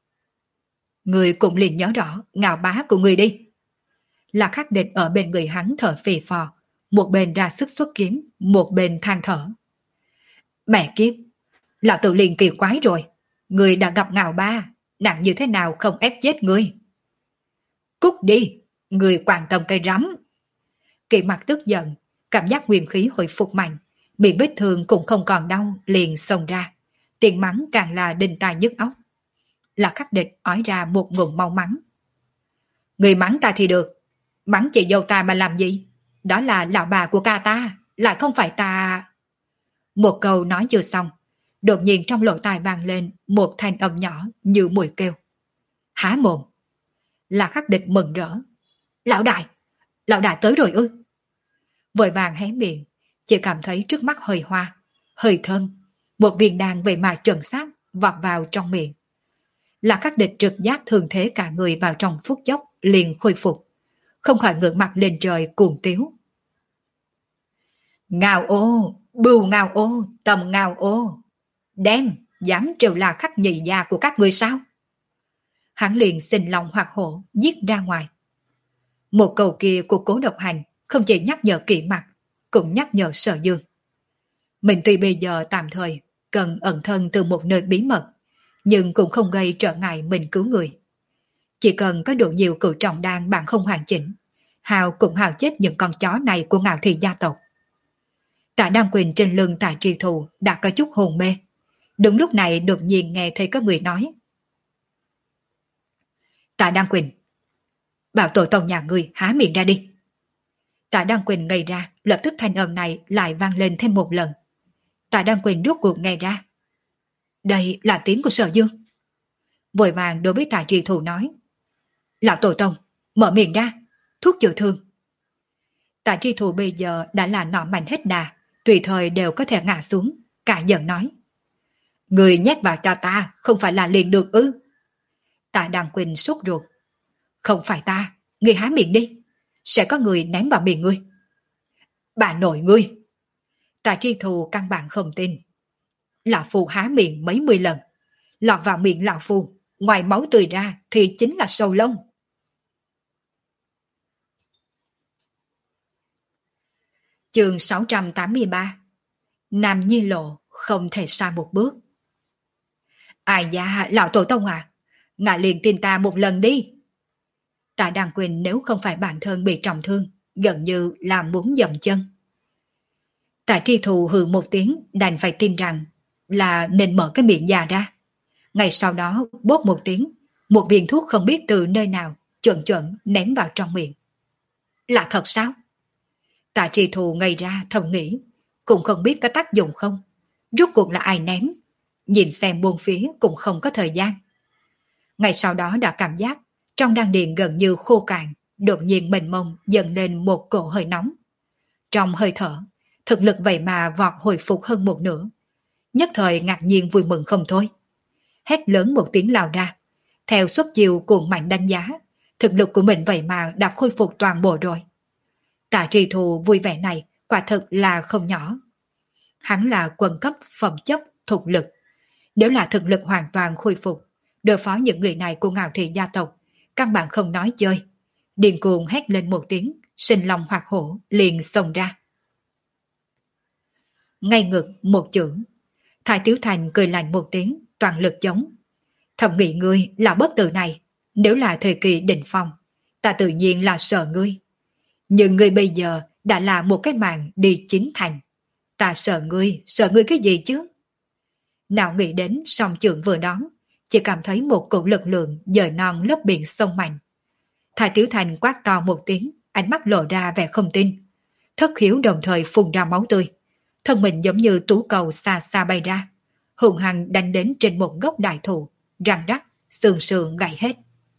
Người cũng liền nhớ rõ ngạo bá của người đi. Là Khắc Địch ở bên người hắn thở phì phò, một bên ra sức xuất kiếm, một bên than thở. Mẹ kiếp, lão tự liền kỳ quái rồi, người đã gặp ngạo ba, nặng như thế nào không ép chết người. Cút đi, người quan tâm cây rắm. Kỵ Mặc tức giận, cảm giác nguyên khí hồi phục mạnh, miệng vết thương cũng không còn đau, liền xông ra, tiếng mắng càng là đinh tai nhức óc. Là Khắc Địch ói ra một ngụm mau mắng. Người mắng ta thì được, mắng chị dâu ta mà làm gì? Đó là lão bà của ca ta, lại không phải ta. Một câu nói chưa xong, đột nhiên trong lỗ tai vang lên một thanh âm nhỏ như mùi kêu. Há mồm. Là Khắc Địch mừng rỡ. Lão đại, lão đại tới rồi ư? Vội vàng hé miệng, chỉ cảm thấy trước mắt hơi hoa, hơi thơm, một viên đan về mà chuẩn xác vọt vào trong miệng. Là Khắc Địch trực giác thường thế cả người vào trong phút chốc liền khôi phục, không khỏi ngửa mặt lên trời cuồng tiếu. Ngao ô, bưu ngao ô, tầm ngao ô, đem, dám trêu là Khắc nhị gia của các ngươi sao? Hắn liền sinh lòng hoặc hổ giết ra ngoài. Một câu kia của Cố Độc Hành không chỉ nhắc nhở Kỵ Mặc, cũng nhắc nhở Sở Dương. Mình tuy bây giờ tạm thời cần ẩn thân từ một nơi bí mật, nhưng cũng không gây trở ngại mình cứu người. Chỉ cần có đủ nhiều cửu trọng đan bạn không hoàn chỉnh, hào cũng hào chết những con chó này của Ngạo Thị gia tộc. Tạ Đăng Quỳnh trên lưng Tạ Tri Thù đã có chút hồn mê. Đúng lúc này đột nhiên nghe thấy có người nói. Tạ Đăng Quỳnh, bảo tổ tông nhà ngươi há miệng ra đi. Tạ Đăng Quỳnh ngây ra, lập tức thanh âm này lại vang lên thêm một lần. Tạ Đăng Quỳnh rút cuộc nghe ra. Đây là tiếng của Sở Dương. Vội vàng đối với Tạ Tri Thù nói. Lão tổ tông, mở miệng ra, thuốc chữa thương. Tạ Tri Thù bây giờ đã là nọ mạnh hết đà, tùy thời đều có thể ngã xuống, cả giận nói. Người nhét vào cho ta, không phải là liền được ư? Tạ Đăng Quỳnh sốt ruột. Không phải ta, ngươi há miệng đi, sẽ có người ném vào miệng ngươi. Bà nội ngươi. Tạ Tri Thù căn bản không tin. Lão Phu há miệng mấy mươi lần, lọt vào miệng Lão Phu, ngoài máu tươi ra thì chính là sâu lông. Chương sáu trăm tám mươi ba. Nam Nhi Lộ không thể xa một bước. Ai da, lão tổ tông à, ngài liền tin ta một lần đi. Tạ Đăng Quỳnh nếu không phải bản thân bị trọng thương, gần như là muốn dậm chân. Tạ Tri Thù hừ một tiếng, đành phải tin rằng là nên mở cái miệng già ra. Ngay sau đó bốp một tiếng, một viên thuốc không biết từ nơi nào chuẩn chuẩn ném vào trong miệng. Là thật sao? Tạ Tri Thù ngây ra thầm nghĩ, cũng không biết có tác dụng không. Rốt cuộc là ai ném? Nhìn xem buông phía cũng không có thời gian. Ngay sau đó đã cảm giác trong đan điền gần như khô cạn, đột nhiên mênh mông dần lên một cổ hơi nóng. Trong hơi thở, thực lực vậy mà vọt hồi phục hơn một nửa. Nhất thời ngạc nhiên vui mừng không thôi. Hét lớn một tiếng lao ra, theo xuất chiêu cuồng mạnh đánh giá, thực lực của mình vậy mà đã khôi phục toàn bộ rồi. Tạ Tri Thù vui vẻ này quả thực là không nhỏ. Hắn là quân cấp phẩm chất thuộc lực. Nếu là thực lực hoàn toàn khôi phục, đối phó những người này của Ngạo Thị gia tộc, căn bản không nói chơi. Điền cuồng hét lên một tiếng, sinh lòng hoạt hổ liền xông ra. Ngay ngực một chưởng, Thái Tiếu Thành cười lạnh một tiếng, toàn lực chống. Thầm nghĩ ngươi là bất tử này, nếu là thời kỳ đỉnh phong, ta tự nhiên là sợ ngươi. Nhưng ngươi bây giờ đã là một cái mạng đi chính thành. Ta sợ ngươi, sợ ngươi cái gì chứ? Nào nghĩ đến song chưởng vừa đón, chỉ cảm thấy một cỗ lực lượng dời non lớp biển sông mạnh. Thái Tiếu Thành quát to một tiếng, ánh mắt lộ ra vẻ không tin. Thất khiếu đồng thời phun ra máu tươi. Thân mình giống như tú cầu xa xa bay ra, hùng hăng đánh đến trên một gốc đại thụ, răng rắc, xương sườn gãy hết.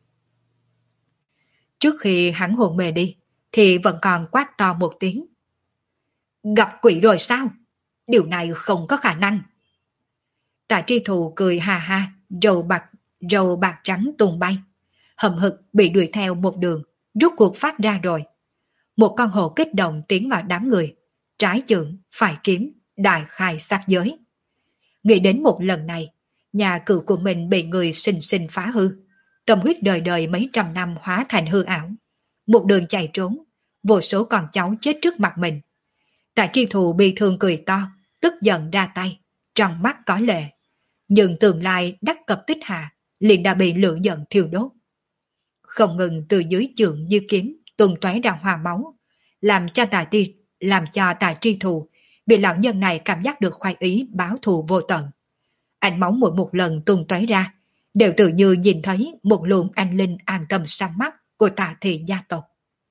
Trước khi hắn hồn mê đi, thì vẫn còn quát to một tiếng. Gặp quỷ rồi sao? Điều này không có khả năng. Tạ Tri Thù cười hà ha, râu bạc, râu bạc trắng tung bay. Hầm hực bị đuổi theo một đường, rút cuộc phát ra rồi. Một con hổ kích động tiến vào đám người, trái chưởng, phải kiếm, đại khai sát giới. Nghĩ đến một lần này, nhà cựu của mình bị người sinh sinh phá hư, tâm huyết đời đời mấy trăm năm hóa thành hư ảo. Một đường chạy trốn, vô số con cháu chết trước mặt mình. Tạ Tri Thù bị thương cười to, tức giận ra tay, trong mắt có lệ. Nhưng tương lai đắc cập tích hạ, liền đã bị lửa giận thiêu đốt. Không ngừng từ dưới chưởng như kiếm tuôn tóe ra hoa máu, làm cho Tạ Ti, làm cho Tạ Tri Thù vì lão nhân này cảm giác được khoái ý báo thù vô tận. Ánh máu mỗi một lần tuôn tóe ra, đều tự như nhìn thấy một luồng anh linh an tâm sáng mắt của Tạ Thị gia tộc.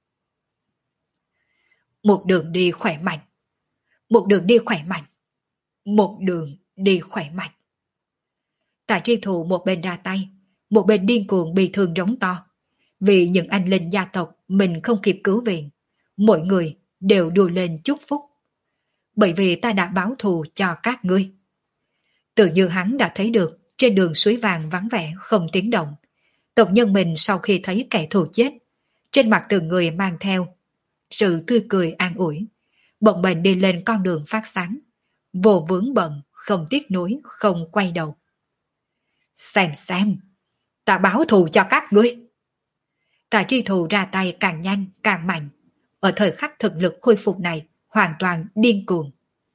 Một đường đi khỏe mạnh, một đường đi khỏe mạnh, một đường đi khỏe mạnh. Tạ Tri Thù một bên ra tay, một bên điên cuồng bị thương rống to. Vì những anh linh gia tộc mình không kịp cứu viện, mỗi người đều đùa lên chúc phúc. Bởi vì ta đã báo thù cho các ngươi. Tự như hắn đã thấy được trên đường suối vàng vắng vẻ không tiếng động. Tộc nhân mình sau khi thấy kẻ thù chết, trên mặt từng người mang theo sự tươi cười an ủi, bỗng bềnh đi lên con đường phát sáng, vô vướng bận, không tiếc nuối, không quay đầu. Xem xem, ta báo thù cho các ngươi. Tạ Tri Thù ra tay càng nhanh, càng mạnh. Ở thời khắc thực lực khôi phục này, hoàn toàn điên cuồng.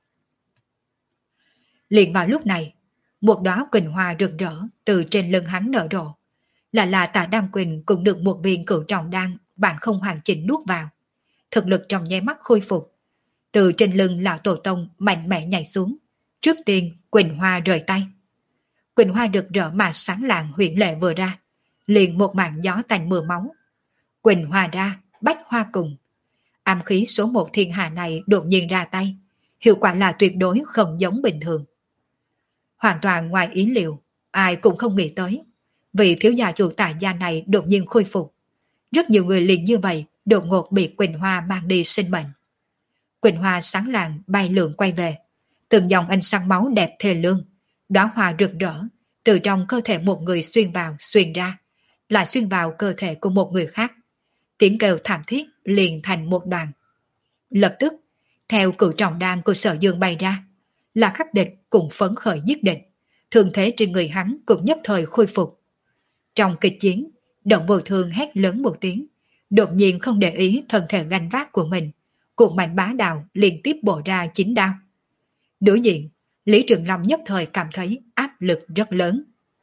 Liền vào lúc này, một đóa quỳnh hoa rực rỡ từ trên lưng hắn nở rộ. Là là Tạ Đăng Quỳnh cũng được một viên cửu trọng đan bạn không hoàn chỉnh nuốt vào. Thực lực trong nháy mắt khôi phục. Từ trên lưng lão tổ tông mạnh mẽ nhảy xuống. Trước tiên quỳnh hoa rời tay. Quỳnh hoa rực rỡ mà sáng lạng huyễn lệ vừa ra, liền một màn gió tanh mưa máu. Quỳnh hoa ra, bách hoa cùng. Ám khí số một thiên hạ này đột nhiên ra tay, hiệu quả là tuyệt đối không giống bình thường. Hoàn toàn ngoài ý liệu, ai cũng không nghĩ tới, vì thiếu gia chủ Tạ gia này đột nhiên khôi phục. Rất nhiều người liền như vậy đột ngột bị Quỳnh hoa mang đi sinh mệnh. Quỳnh hoa sáng lạng bay lượn quay về, từng dòng ánh sáng máu đẹp thê lương, đóa hoa rực rỡ từ trong cơ thể một người xuyên vào xuyên ra, lại xuyên vào cơ thể của một người khác. Tiếng kêu thảm thiết liền thành một đoàn. Lập tức, theo cửu trọng đan của Sở Dương bay ra, là khắc địch cùng phấn khởi giết địch, thương thế trên người hắn cũng nhất thời khôi phục. Trong kịch chiến, Động Vô Thương hét lớn một tiếng, đột nhiên không để ý thân thể gánh vác của mình, cuộn mạnh bá đạo liên tiếp bổ ra chín đao. Đối diện Lý Trường Long nhất thời cảm thấy áp lực rất lớn.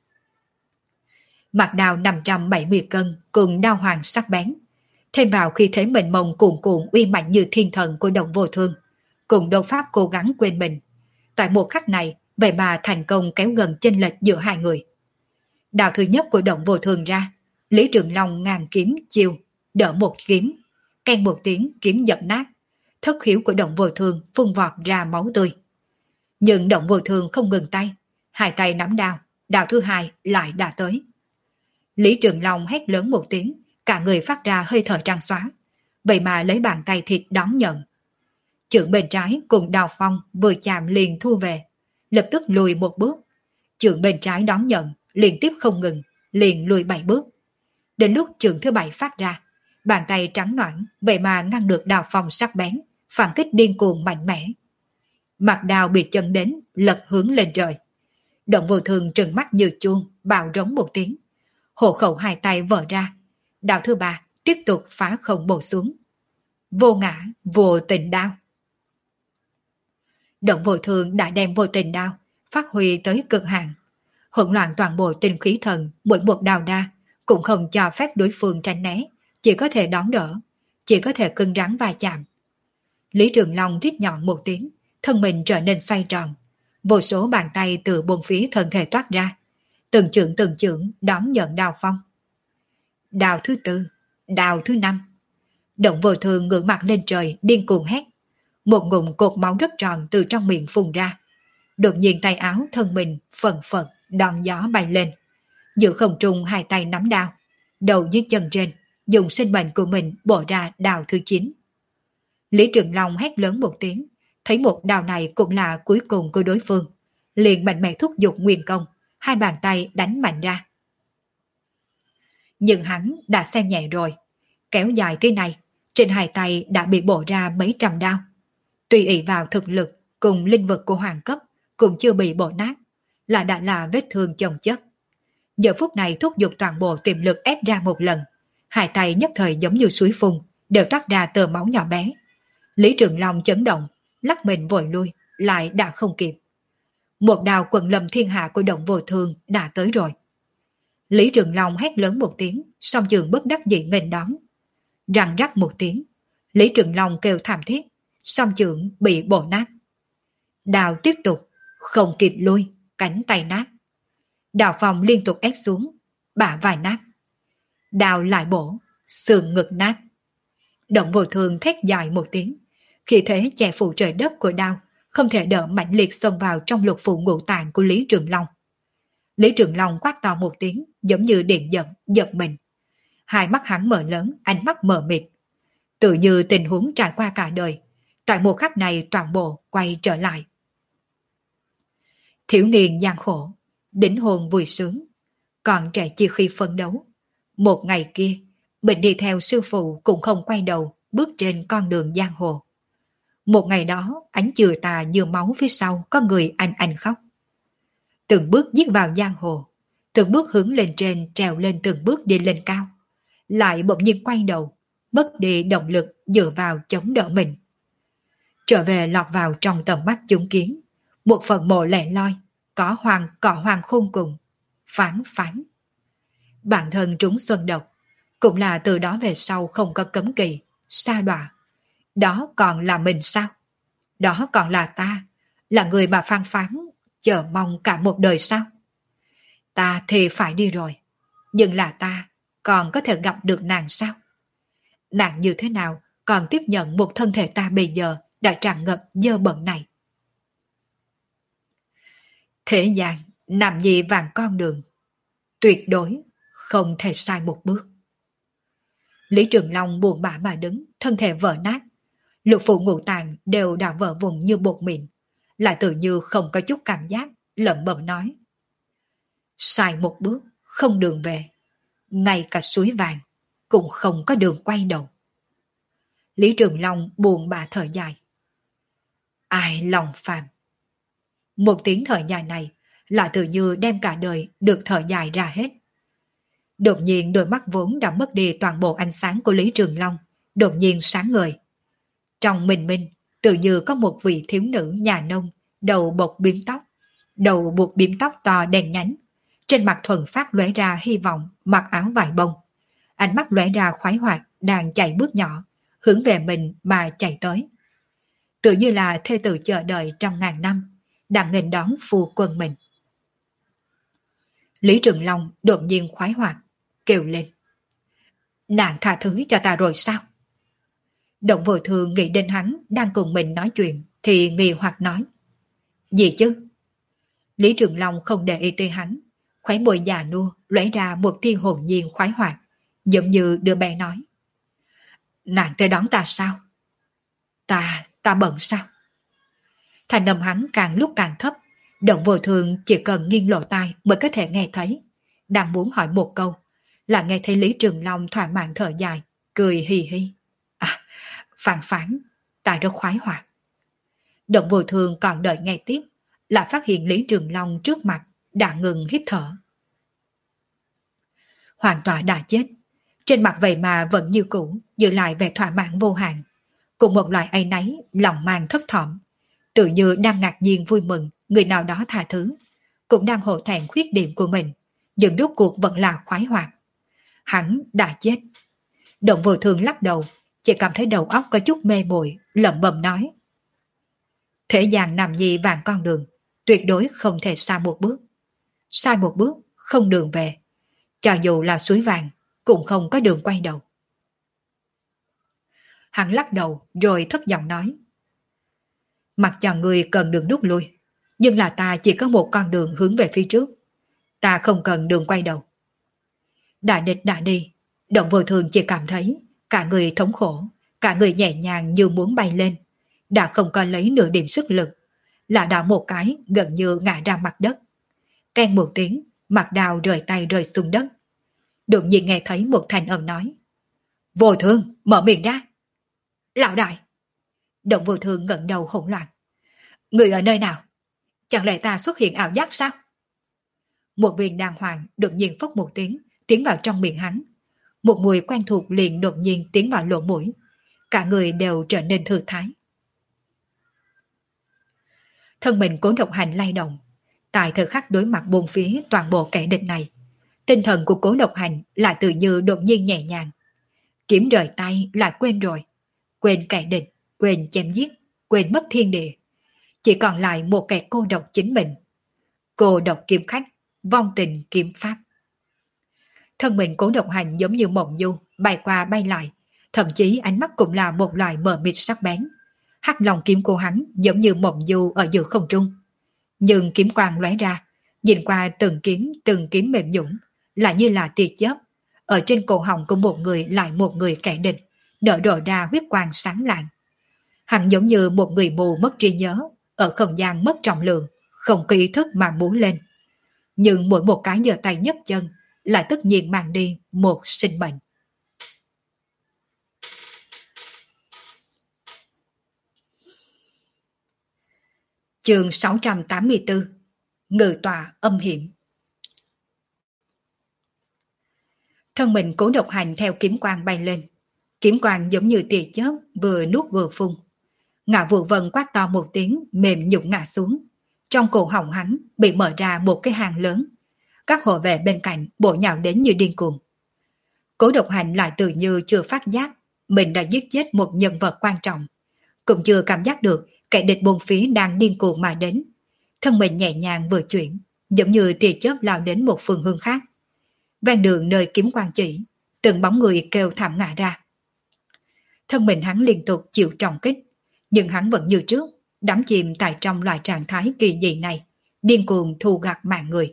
Mặt đao năm trăm bảy mươi cân cùng đao hoàng sắc bén, thêm vào khi thế mình mông cuồn cuộn uy mạnh như thiên thần của Động Vô Thương, cùng đột pháp cố gắng quên mình. Tại một khắc này, vậy mà thành công kéo gần chênh lệch giữa hai người. Đao thứ nhất của Động Vô Thương ra, Lý Trường Long ngàn kiếm chiêu, đỡ một kiếm, ken một tiếng kiếm dập nát, thất khiếu của Động Vô Thương phun vọt ra máu tươi. Nhưng Động Vô Thương không ngừng tay, hai tay nắm đao, đao thứ hai lại đã tới. Lý Trường Long hét lớn một tiếng, cả người phát ra hơi thở trắng xóa, vậy mà lấy bàn tay thịt đón nhận. Chưởng bên trái cùng đao phong vừa chạm liền thu về, lập tức lùi một bước. Chưởng bên trái đón nhận, liên tiếp không ngừng, liền lùi bảy bước. Đến lúc chưởng thứ bảy phát ra, bàn tay trắng nõn vậy mà ngăn được đao phong sắc bén, phản kích điên cuồng mạnh mẽ. Mặt đao bị chân đến, lật hướng lên trời. Động Vô Thương trừng mắt như chuông, bạo rống một tiếng. Hộ khẩu hai tay vỡ ra. Đao thứ ba tiếp tục phá không bổ xuống. Vô ngã, vô tình đao. Động Vô Thương đã đem vô tình đao phát huy tới cực hạn, hỗn loạn toàn bộ tinh khí thần, mỗi một đao đa cũng không cho phép đối phương tránh né, chỉ có thể đón đỡ, chỉ có thể cứng rắn va chạm. Lý Trường Long rít nhọn một tiếng, thân mình trở nên xoay tròn, vô số bàn tay từ bốn phía thân thể toát ra, từng chưởng từng chưởng đón nhận đao phong. Đao thứ tư, đao thứ năm. Động Vô Thương ngửa mặt lên trời điên cuồng hét, một ngụm cột máu rất tròn từ trong miệng phun ra. Đột nhiên tay áo thân mình phần phật đòn gió bay lên, giữa không trung hai tay nắm đao, đầu dưới chân trên dùng sinh mệnh của mình bổ ra đao thứ chín. Lý Trường Long hét lớn một tiếng, thấy một đao này cũng là cuối cùng của đối phương, liền mạnh mẽ thúc giục nguyên công, hai bàn tay đánh mạnh ra. Nhưng hắn đã xem nhẹ rồi, kéo dài thế này, trên hai tay đã bị bổ ra mấy trăm đao. Tùy ỷ vào thực lực cùng linh vực của hoàng cấp cũng chưa bị bổ nát, là đã là vết thương chồng chất. Giờ phút này thúc giục toàn bộ tiềm lực ép ra một lần, hai tay nhất thời giống như suối phun, đều toát ra tờ máu nhỏ bé. Lý Trường Long chấn động, lắc mình vội lui, lại đã không kịp. Một đao quần lâm thiên hạ của Động Vô Thương đã tới rồi. Lý Trường Long hét lớn một tiếng, song trường bất đắc dĩ nghênh đón. Răng rắc một tiếng, Lý Trường Long kêu thảm thiết, song trường bị bổ nát. Đao tiếp tục, không kịp lui, cánh tay nát. Đao phong liên tục ép xuống, bả vai nát. Đao lại bổ, xương ngực nát. Động Vô Thương thét dài một tiếng, khi thế che phủ trời đất của đao không thể đỡ mạnh liệt xông vào trong lục phủ ngũ tạng của Lý Trường Long. Lý Trường Long quát to một tiếng, giống như điện giật, giật mình. Hai mắt hắn mở lớn, ánh mắt mờ mịt. Tự như tình huống trải qua cả đời, tại một khắc này toàn bộ quay trở lại. Thiếu niên gian khổ, đỉnh hồn vui sướng, còn trẻ chia khi phấn đấu. Một ngày kia, mình đi theo sư phụ cũng không quay đầu, bước trên con đường giang hồ. Một ngày đó, ánh chừa tà như máu phía sau có người anh anh khóc. Từng bước giết vào giang hồ, từng bước hướng lên trên trèo lên từng bước đi lên cao. Lại bỗng nhiên quay đầu, mất đi động lực dựa vào chống đỡ mình. Trở về lọt vào trong tầm mắt chúng kiến, một phần mộ lẻ loi, có hoàng cỏ hoàng khôn cùng, phán phán. Bản thân trúng xuân độc, cũng là từ đó về sau không có cấm kỵ, sa đọa. Đó còn là mình sao? Đó còn là ta, là người mà phán phán, chờ mong cả một đời sao? Ta thì phải đi rồi, nhưng là ta còn có thể gặp được nàng sao? Nàng như thế nào còn tiếp nhận một thân thể ta bây giờ đã tràn ngập dơ bẩn này? Thế gian nằm nhị vàng con đường, tuyệt đối không thể sai một bước. Lý Trường Long buồn bã mà đứng, thân thể vỡ nát. Lục phủ ngũ tạng đều đã vỡ vụn như bột mịn, lại tự như không có chút cảm giác, lẩm bẩm nói. Sai một bước, không đường về. Ngay cả suối vàng, cũng không có đường quay đầu. Lý Trường Long buồn bã thở dài. Ai lòng phàm. Một tiếng thở dài này là tự như đem cả đời được thở dài ra hết. Đột nhiên đôi mắt vốn đã mất đi toàn bộ ánh sáng của Lý Trường Long, đột nhiên sáng ngời. Trong mình minh, tự như có một vị thiếu nữ nhà nông đầu buộc bím tóc, đầu buộc bím tóc to đen nhánh. Trên mặt thuần phát lóe ra hy vọng, mặc áo vải bông. Ánh mắt lóe ra khoái hoạt, đang chạy bước nhỏ, hướng về mình mà chạy tới. Tự như là thê tử chờ đợi trong ngàn năm, đang nghênh đón phu quân mình. Lý Trường Long đột nhiên khoái hoạt, kêu lên. Nàng tha thứ cho ta rồi sao? Động Vô Thường nghĩ đến hắn đang cùng mình nói chuyện, thì nghi hoặc nói. Gì chứ? Lý Trường Long không để ý tới hắn, khóe môi già nua lóe ra một tia hồn nhiên khoái hoạt, giống như đứa bé nói. Nàng tới đón ta sao? Ta, ta bận sao? Thành âm hắn càng lúc càng thấp, Động Vô Thường chỉ cần nghiêng lỗ tai mới có thể nghe thấy. Đang muốn hỏi một câu, là nghe thấy Lý Trường Long thỏa mãn thở dài, cười hì hì. À, phản phán, ta rất khoái hoạt. Động Vô Thường còn đợi nghe tiếp, lại phát hiện Lý Trường Long trước mặt đã ngừng hít thở. Hoàn toàn đã chết, trên mặt vậy mà vẫn như cũ, giữ lại vẻ thỏa mãn vô hạn, cùng một loại áy náy, lòng mang thấp thỏm, tự như đang ngạc nhiên vui mừng người nào đó tha thứ, cũng đang hổ thẹn khuyết điểm của mình, nhưng rốt cuộc vẫn là khoái hoạt. Hắn đã chết. Động Vô Thường lắc đầu, chỉ cảm thấy đầu óc có chút mê muội, lẩm bẩm nói. Thế gian nằm nhi vàng con đường, tuyệt đối không thể sai một bước. Sai một bước, không đường về. Cho dù là suối vàng, cũng không có đường quay đầu. Hắn lắc đầu rồi thấp giọng nói. Mặc cho người cần đường rút lui, nhưng là ta chỉ có một con đường hướng về phía trước. Ta không cần đường quay đầu. Đã địch đã đi, Động Vô Thường chỉ cảm thấy cả người thống khổ, cả người nhẹ nhàng như muốn bay lên, đã không có lấy nửa điểm sức lực, là đảo một cái gần như ngã ra mặt đất. Keng một tiếng, mặt đào rời tay rơi xuống đất. Đột nhiên nghe thấy một thanh âm nói. Vô Thường, mở miệng ra. Lão đại. Động Vô Thường ngẩng đầu hỗn loạn. Người ở nơi nào? Chẳng lẽ ta xuất hiện ảo giác sao? Một viên đàng hoàng đột nhiên phốc một tiếng, tiến vào trong miệng hắn. Một mùi quen thuộc liền đột nhiên tiến vào lỗ mũi. Cả người đều trở nên thư thái. Thân mình Cố Độc Hành lay động. Tại thời khắc đối mặt buông phía toàn bộ kẻ địch này, tinh thần của Cố Độc Hành lại tự như đột nhiên nhẹ nhàng. Kiếm rời tay lại quên rồi. Quên kẻ địch, quên chém giết, quên mất thiên địa. Chỉ còn lại một kẻ cô độc chính mình. Cô độc kiếm khách, vong tình kiếm pháp. Thân mình Cố Độc Hành giống như mộng du, bay qua bay lại, thậm chí ánh mắt cũng là một loại mờ mịt sắc bén. Hắc lòng kiếm của hắn giống như mộng du ở giữa không trung. Nhưng kiếm quang lóe ra, nhìn qua từng kiếm từng kiếm mềm nhũn, lại như là tia chớp. Ở trên cổ họng của một người lại một người kẻ địch, nở rộ ra huyết quang sáng lạng. Hắn giống như một người mù mất trí nhớ, ở không gian mất trọng lượng, không có ý thức mà muốn lên. Nhưng mỗi một cái giơ tay nhấc chân lại tất nhiên mang đi một sinh mệnh. Chương sáu trăm tám mươi tư. Ngự tọa âm hiểm. Thân mình Cố Độc Hành theo kiếm quang bay lên. Kiếm quang giống như tia chớp vừa nuốt vừa phun. Ngạ Vũ Vân quát to một tiếng, mềm nhũn ngã xuống. Trong cổ họng hắn bị mở ra một cái hang lớn. Các hộ vệ bên cạnh bổ nhào đến như điên cuồng. Cố Độc Hành lại tự như chưa phát giác mình đã giết chết một nhân vật quan trọng, cũng chưa cảm giác được kẻ địch bốn phía đang điên cuồng mà đến. Thân mình nhẹ nhàng vừa chuyển, giống như tia chớp lao đến một phương hướng khác. Ven đường nơi kiếm quang chỉ, từng bóng người kêu thảm ngã ra. Thân mình hắn liên tục chịu trọng kích, nhưng hắn vẫn như trước, đắm chìm tại trong loại trạng thái kỳ dị này, điên cuồng thu gặt mạng người.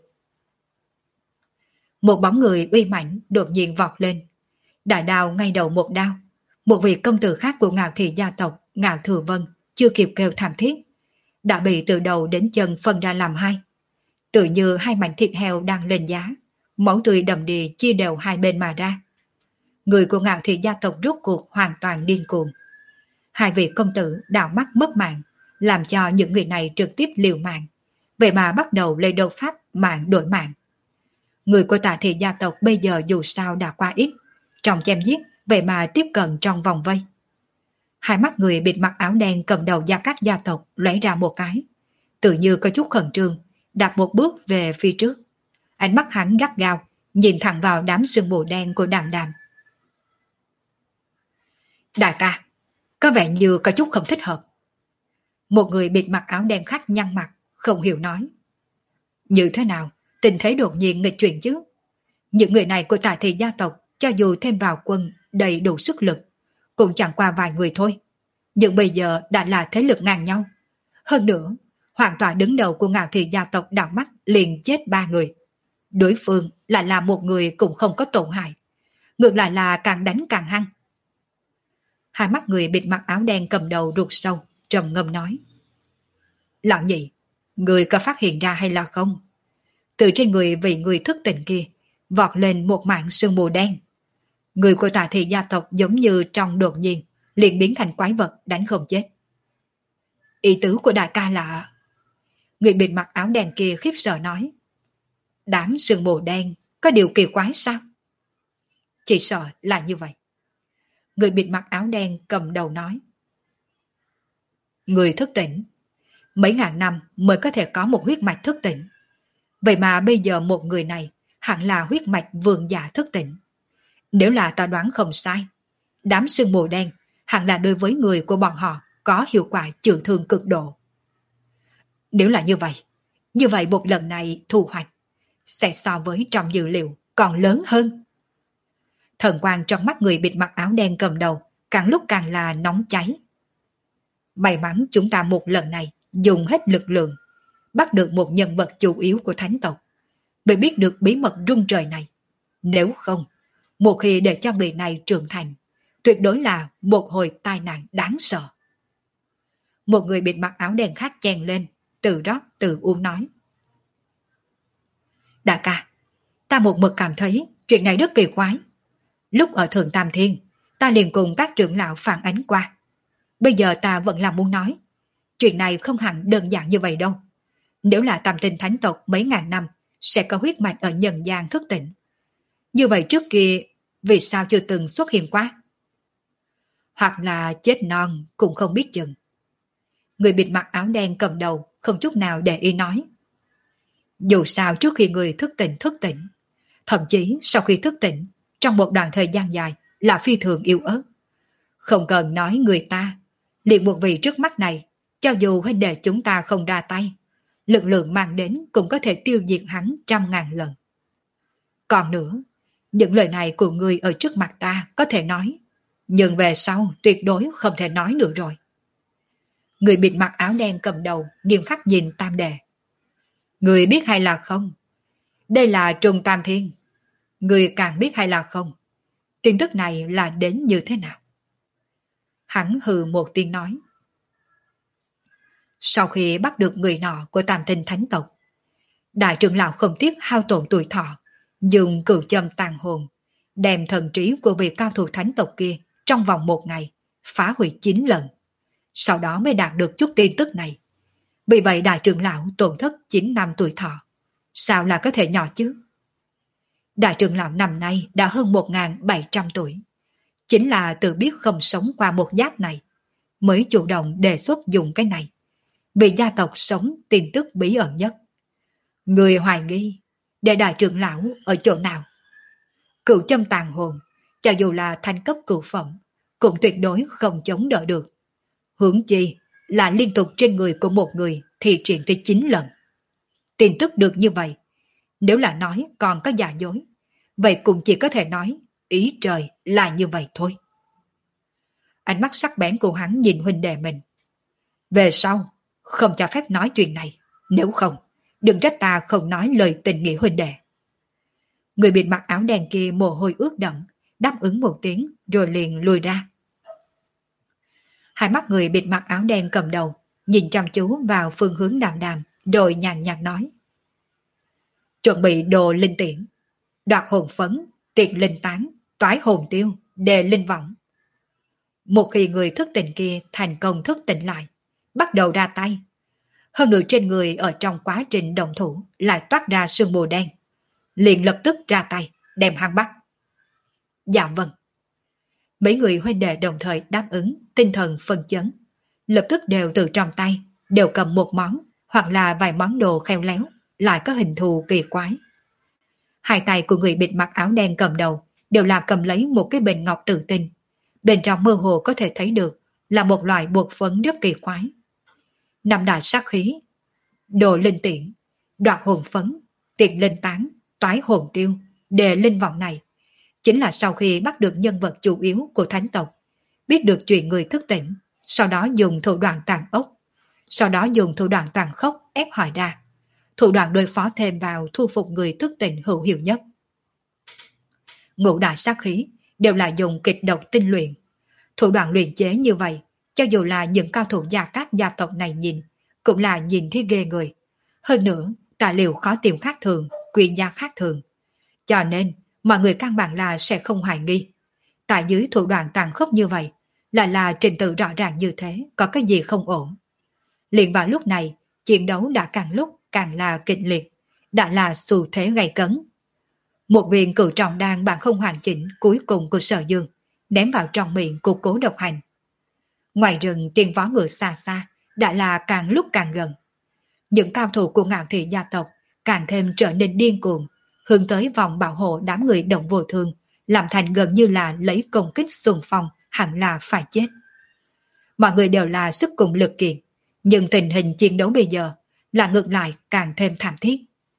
Một bóng người uy mãnh đột nhiên vọt lên, đại đao ngay đầu một đao. Một vị công tử khác của Ngạo Thị gia tộc, Ngạo Thừa Vân, chưa kịp kêu thảm thiết, đã bị từ đầu đến chân phân ra làm hai. Tự như hai mảnh thịt heo đang lên giá, máu tươi đầm đìa chia đều hai bên mà ra. Người của Ngạo Thị gia tộc rốt cuộc hoàn toàn điên cuồng. Hai vị công tử đảo mắt mất mạng, làm cho những người này trực tiếp liều mạng, vậy mà bắt đầu lấy đấu pháp mạng đổi mạng. Người của Tạ Thị gia tộc bây giờ dù sao đã quá ít, trong chém giết vậy mà tiếp cận trong vòng vây. Hai mắt người bịt mặt áo đen cầm đầu Gia Cát gia tộc lóe ra một cái, tự như có chút khẩn trương, đạp một bước về phía trước. Ánh mắt hắn gắt gao, nhìn thẳng vào đám sương mù đen của Đàm Đàm. Đại ca, có vẻ như có chút không thích hợp. Một người bịt mặt áo đen khác nhăn mặt, không hiểu nói. Như thế nào, tình thế đột nhiên nghịch chuyển chứ? Những người này của Tà Thị gia tộc, cho dù thêm vào quân đầy đủ sức lực, cũng chẳng qua vài người thôi. Nhưng bây giờ đã là thế lực ngang nhau. Hơn nữa, hoàn toàn đứng đầu của Ngạo Thị gia tộc đảo mắt liền chết ba người. Đối phương lại là một người cũng không có tổn hại. Ngược lại là càng đánh càng hăng. Hai mắt người bịt mặt áo đen cầm đầu ruột sâu, trầm ngâm nói. Lão nhị, người có phát hiện ra hay là không? Từ trên người vị người thức tỉnh kia, vọt lên một mảng sương mù đen. Người của Tà Thị gia tộc giống như trong đột nhiên, liền biến thành quái vật đánh không chết. Ý tứ của đại ca là... Người bịt mặt áo đen kia khiếp sợ nói. Đám sương mù đen có điều kỳ quái sao? Chỉ sợ là như vậy. Người bịt mặt áo đen cầm đầu nói. Người thức tỉnh. Mấy ngàn năm mới có thể có một huyết mạch thức tỉnh. Vậy mà bây giờ một người này hẳn là huyết mạch vương giả thức tỉnh. Nếu là ta đoán không sai, đám sương mù đen hẳn là đối với người của bọn họ có hiệu quả trừ thương cực độ. Nếu là như vậy, như vậy một lần này thu hoạch sẽ so với trong dữ liệu còn lớn hơn. Thần quang trong mắt người bịt mặt áo đen cầm đầu càng lúc càng là nóng cháy. May mắn chúng ta một lần này dùng hết lực lượng, bắt được một nhân vật chủ yếu của thánh tộc, mới biết được bí mật rung trời này. Nếu không, một khi để cho người này trưởng thành, tuyệt đối là một hồi tai nạn đáng sợ. Một người bịt mặt áo đen khác chen lên, từ rót từ uống nói. Đại ca, ta một mực cảm thấy chuyện này rất kỳ quái. Lúc ở Thượng Tam Thiên, ta liền cùng các trưởng lão phản ánh qua. Bây giờ ta vẫn là muốn nói, chuyện này không hẳn đơn giản như vậy đâu. Nếu là Tam Tinh thánh tộc mấy ngàn năm, sẽ có huyết mạch ở nhân gian thức tỉnh. Như vậy trước kia, vì sao chưa từng xuất hiện qua? Hoặc là chết non cũng không biết chừng. Người bịt mặt áo đen cầm đầu không chút nào để ý nói. Dù sao trước khi người thức tỉnh thức tỉnh, thậm chí sau khi thức tỉnh, trong một đoạn thời gian dài là phi thường yếu ớt. Không cần nói người ta, liền một vị trước mắt này, cho dù huynh đệ chúng ta không ra tay, lực lượng mang đến cũng có thể tiêu diệt hắn trăm ngàn lần. Còn nữa, những lời này của người ở trước mặt ta có thể nói, nhưng về sau tuyệt đối không thể nói nữa rồi. Người bịt mặt áo đen cầm đầu nghiêm khắc nhìn Tam Đệ. Người biết hay là không? Đây là Trung Tam Thiên. Người càng biết hay là không? Tin tức này là đến như thế nào? Hắn hừ một tiếng nói. Sau khi bắt được người nọ của Tam Tinh thánh tộc, đại trưởng lão không tiếc hao tổn tuổi thọ, dùng cửu châm tàn hồn, đem thần trí của vị cao thủ thánh tộc kia trong vòng một ngày, phá hủy chín lần. Sau đó mới đạt được chút tin tức này. Vì vậy đại trưởng lão tổn thất chín năm tuổi thọ. Sao là có thể nhỏ chứ? Đại trưởng lão năm nay đã hơn một nghìn bảy trăm tuổi. Chính là tự biết không sống qua một giáp này, mới chủ động đề xuất dùng cái này. Vì gia tộc sống tin tức bí ẩn nhất. Người hoài nghi, để đại trưởng lão ở chỗ nào? Cửu châm tàn hồn, cho dù là thanh cấp cửu phẩm, cũng tuyệt đối không chống đỡ được. Hướng chi là liên tục trên người của một người thì triển tới chín lần. Tin tức được như vậy, nếu là nói còn có giả dối, vậy cũng chỉ có thể nói ý trời là như vậy thôi. Ánh mắt sắc bén của hắn nhìn huynh đệ mình. Về sau, không cho phép nói chuyện này, nếu không, đừng trách ta không nói lời tình nghĩa huynh đệ. Người bịt mặt áo đen kia mồ hôi ướt đẫm, đáp ứng một tiếng rồi liền lùi ra. Hai mắt người bịt mặt áo đen cầm đầu, nhìn chăm chú vào phương hướng Đàm Đàm, rồi nhàn nhạt nói. Chuẩn bị đồ linh tiễn, đoạt hồn phấn, tiệt linh tán, toái hồn tiêu, đề linh võng. Một khi người thức tỉnh kia thành công thức tỉnh lại, bắt đầu ra tay. Hơn nữa trên người ở trong quá trình động thủ lại toát ra sương mù đen. Liền lập tức ra tay, đem hắn bắt. Dạ vâng. Mấy người huynh đệ đồng thời đáp ứng, tinh thần phân chấn. Lập tức đều từ trong tay, đều cầm một món, hoặc là vài món đồ khéo léo, lại có hình thù kỳ quái. Hai tay của người bịt mặt áo đen cầm đầu đều là cầm lấy một cái bình ngọc tự tinh. Bên trong mơ hồ có thể thấy được là một loại bột phấn rất kỳ quái. Năm đại sát khí, đồ linh tiễn, đoạt hồn phấn, tiệt linh tán, toái hồn tiêu, đề linh vọng này chính là sau khi bắt được nhân vật chủ yếu của thánh tộc, biết được chuyện người thức tỉnh, sau đó dùng thủ đoạn tàn ốc, sau đó dùng thủ đoạn tàn khốc ép hỏi ra, thủ đoạn đối phó thêm vào thu phục người thức tỉnh hữu hiệu nhất. Ngũ đại sát khí đều là dùng kịch độc tinh luyện. Thủ đoạn luyện chế như vậy, cho dù là những cao thủ gia các gia tộc này nhìn, cũng là nhìn thấy ghê người. Hơn nữa, tài liệu khó tìm khác thường, quyền gia khác thường. Cho nên, mọi người căn bản là sẽ không hoài nghi. Tại dưới thủ đoạn tàn khốc như vậy, lại là trình tự rõ ràng như thế, có cái gì không ổn. Liền vào lúc này, chiến đấu đã càng lúc càng là kịch liệt, đã là xu thế gay cấn. Một viên cửu trọng đan bản không hoàn chỉnh cuối cùng của Sở Dương, ném vào trong miệng của Cố Độc Hành. Ngoài rừng tiên vó ngựa xa xa, đã là càng lúc càng gần. Những cao thủ của Ngạo Thị gia tộc càng thêm trở nên điên cuồng, hướng tới vòng bảo hộ đám người động vô thương, làm thành gần như là lấy công kích xung phong, hẳn là phải chết. Mọi người đều là sức cùng lực kiện, nhưng tình hình chiến đấu bây giờ là ngược lại càng thêm thảm thiết.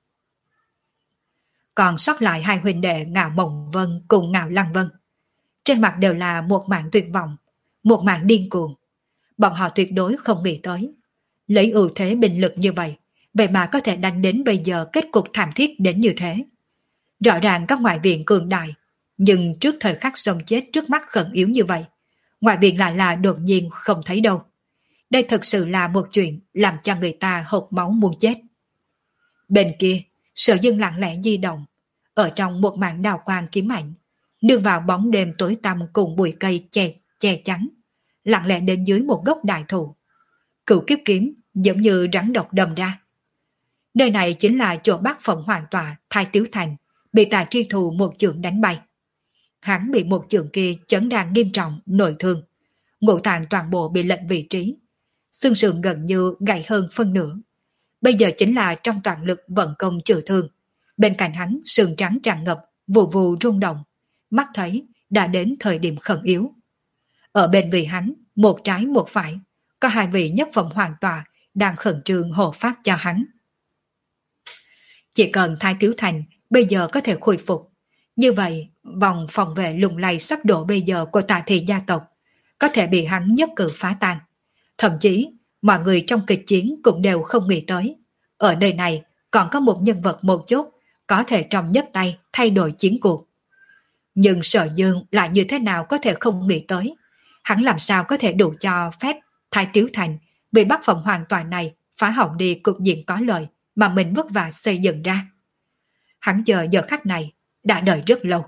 Còn sót lại hai huynh đệ Ngạo Mộng Vân cùng Ngạo Lăng Vân, trên mặt đều là một mảng tuyệt vọng, một mảng điên cuồng. Bọn họ tuyệt đối không nghĩ tới, lấy ưu thế binh lực như vậy, vậy mà có thể đánh đến bây giờ kết cục thảm thiết đến như thế. Rõ ràng các ngoại viện cường đại, nhưng trước thời khắc sống chết trước mắt khẩn yếu như vậy, ngoại viện lại là đột nhiên không thấy đâu. Đây thực sự là một chuyện làm cho người ta hộc máu muốn chết. Bên kia, Sở Dương lặng lẽ di động, ở trong một mảng đào quang kiếm ảnh, nương vào bóng đêm tối tăm cùng bụi cây che, che chắn, lặng lẽ đến dưới một gốc đại thụ. Cửu kiếp kiếm giống như rắn độc đâm ra. Nơi này chính là chỗ Bát Phộng Hoàng tọa Thái Tiếu Thành, bị Tà Tri Thù một chưởng đánh bay. Hắn bị một chưởng kia chấn đàn nghiêm trọng, nội thương, ngũ tạng toàn bộ bị lệch vị trí, xương sườn gần như gãy hơn phân nửa. Bây giờ chính là trong toàn lực vận công chữa thương. Bên cạnh hắn sườn trắng tràn ngập, vù vù rung động, mắt thấy đã đến thời điểm khẩn yếu. Ở bên người hắn, một trái một phải, có hai vị nhất phẩm hoàng tọa đang khẩn trương hộ pháp cho hắn. Chỉ cần Thái Tiếu Thành bây giờ có thể khôi phục, như vậy vòng phòng vệ lùng lay sắp đổ bây giờ của Tà Thị gia tộc có thể bị hắn nhất cử phá tan. Thậm chí mọi người trong kịch chiến cũng đều không nghĩ tới, ở nơi này còn có một nhân vật một chút có thể trong nhấc tay thay đổi chiến cuộc. Nhưng Sở Dương lại như thế nào có thể không nghĩ tới, hắn làm sao có thể đủ cho phép Thái Tiếu Thành bị Bát Phộng Hoàng tọa này phá hỏng đi cục diện có lợi mà mình vất vả xây dựng ra. Hắn chờ giờ khắc này đã đợi rất lâu.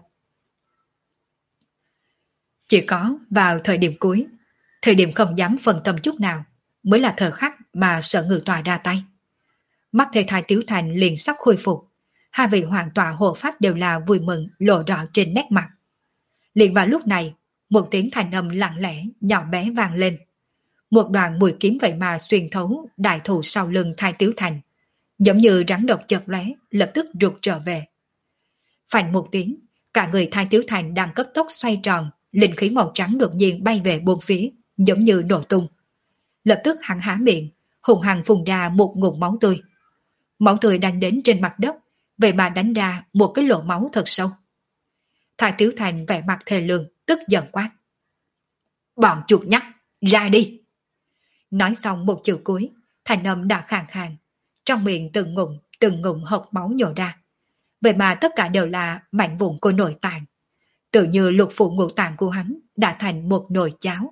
Chỉ có vào thời điểm cuối, thời điểm không dám phân tâm chút nào, mới là thời khắc mà Sở Ngự Tọa ra tay. Mắt thấy Thái Tiếu Thành liền sắp khôi phục, hai vị hoàng tọa hộ pháp đều là vui mừng lộ rõ trên nét mặt. Liền vào lúc này, một tiếng thanh âm lặng lẽ nhỏ bé vang lên. Một đoạn mùi kiếm vậy mà xuyên thấu đại thụ sau lưng Thái Tiếu Thành, giống như rắn độc chợt lóe, lập tức rụt trở về. Phành một tiếng, cả người Thái Tiếu Thành đang cấp tốc xoay tròn, linh khí màu trắng đột nhiên bay về bốn phía, giống như nổ tung. Lập tức hắn há miệng, hùng hăng phun ra một ngụm máu tươi. Máu tươi đang đến trên mặt đất, vậy mà đánh ra một cái lỗ máu thật sâu. Thái Tiếu Thành vẻ mặt thề lương, tức giận quát: "Bọn chuột nhắt, ra đi!" Nói xong một chữ cuối, thành âm đã khàn khàn, trong miệng từng ngụm từng ngụm hộc máu nhổ ra. Vậy mà tất cả đều là mảnh vụn của nội tạng, tự như lục phủ ngũ tạng của hắn đã thành một nồi cháo.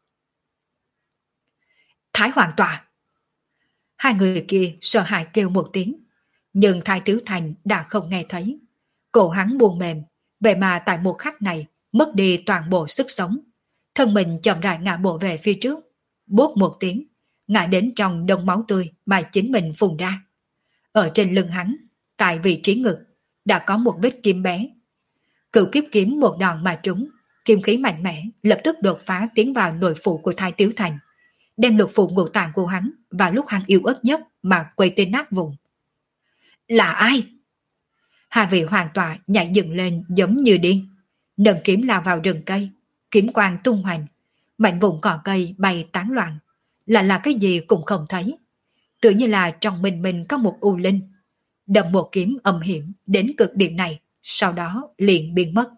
Thái Hoàng tọa! Hai người kia sợ hãi kêu một tiếng, nhưng Thái Tiếu Thành đã không nghe thấy. Cổ hắn buông mềm, vậy mà tại một khắc này mất đi toàn bộ sức sống, thân mình chậm rãi ngã bộ về phía trước, bốp một tiếng, ngã đến trong đống máu tươi mà chính mình phun ra. Ở trên lưng hắn, tại vị trí ngực, đã có một vết kim bé. Cửu kiếp kiếm một đòn mà trúng, kim khí mạnh mẽ lập tức đột phá tiến vào nội phủ của Thái Tiếu Thành, đem lục phủ ngũ tạng của hắn vào lúc hắn yếu ớt nhất mà quay tên nát vùng. Là ai? Hai vị hoàng tọa nhảy dựng lên giống như điên, nâng kiếm lao vào rừng cây, kiếm quang tung hoành, mảnh vụn cỏ cây bay tán loạn, là là cái gì cũng không thấy, tự như là trong mình mình có một u linh, đâm một kiếm âm hiểm đến cực điểm này, sau đó liền biến mất.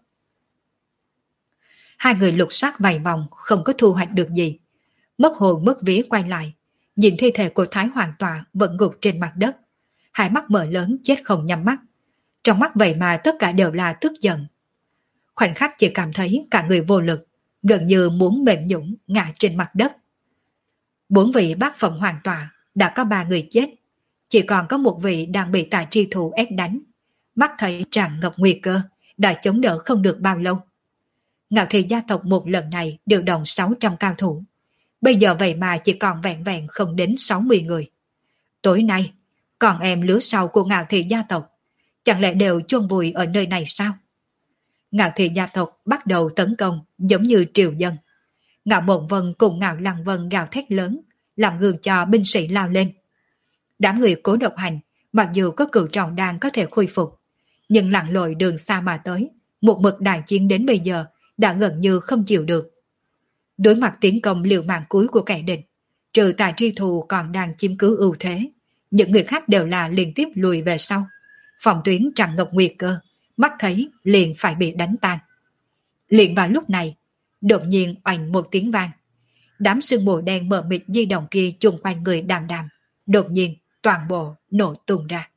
Hai người lục soát vài vòng không có thu hoạch được gì, mất hồn mất vía quay lại, nhìn thi thể của Thái Hoàng tọa vẫn gục trên mặt đất, hai mắt mở lớn chết không nhắm mắt, trong mắt vậy mà tất cả đều là tức giận. Khoảnh khắc chỉ cảm thấy cả người vô lực, gần như muốn mềm nhũn ngã trên mặt đất. Bốn vị bát phẩm hoàng tọa đã có ba người chết, chỉ còn có một vị đang bị Tà Tri Thủ ép đánh, mắt thấy tràn ngập nguy cơ, đã chống đỡ không được bao lâu. Ngạo Thị gia tộc một lần này điều động sáu trăm cao thủ, bây giờ vậy mà chỉ còn vẹn vẹn không đến sáu mươi người. Tối nay, còn em lứa sau của Ngạo Thị gia tộc, chẳng lẽ đều chôn vùi ở nơi này sao? Ngạo Thị gia tộc bắt đầu tấn công giống như triều dân. Ngạo Mộng Vân cùng Ngạo Lăng Vân gào thét lớn, làm gương cho binh sĩ lao lên. Đám người Cố Độc Hành, mặc dù có cửu trọng đan có thể khôi phục, nhưng lặn lội đường xa mà tới, một mực đại chiến đến bây giờ đã gần như không chịu được. Đối mặt tiến công liều mạng cuối của kẻ địch, trừ Tà Tri Thù còn đang chiếm cứ ưu thế, những người khác đều là liên tiếp lùi về sau. Phòng tuyến tràn ngập nguy cơ, mắt thấy liền phải bị đánh tan. Liền vào lúc này, đột nhiên oanh một tiếng vang. Đám sương mù đen mờ mịt di động kia chung quanh người Đàm Đàm, đột nhiên toàn bộ nổ tung ra.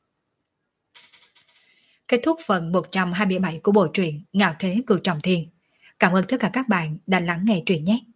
Kết thúc phần một trăm hai mươi bảy của bộ truyện Ngạo Thế Cửu Trọng Thiên. Cảm ơn tất cả các bạn đã lắng nghe truyện nhé.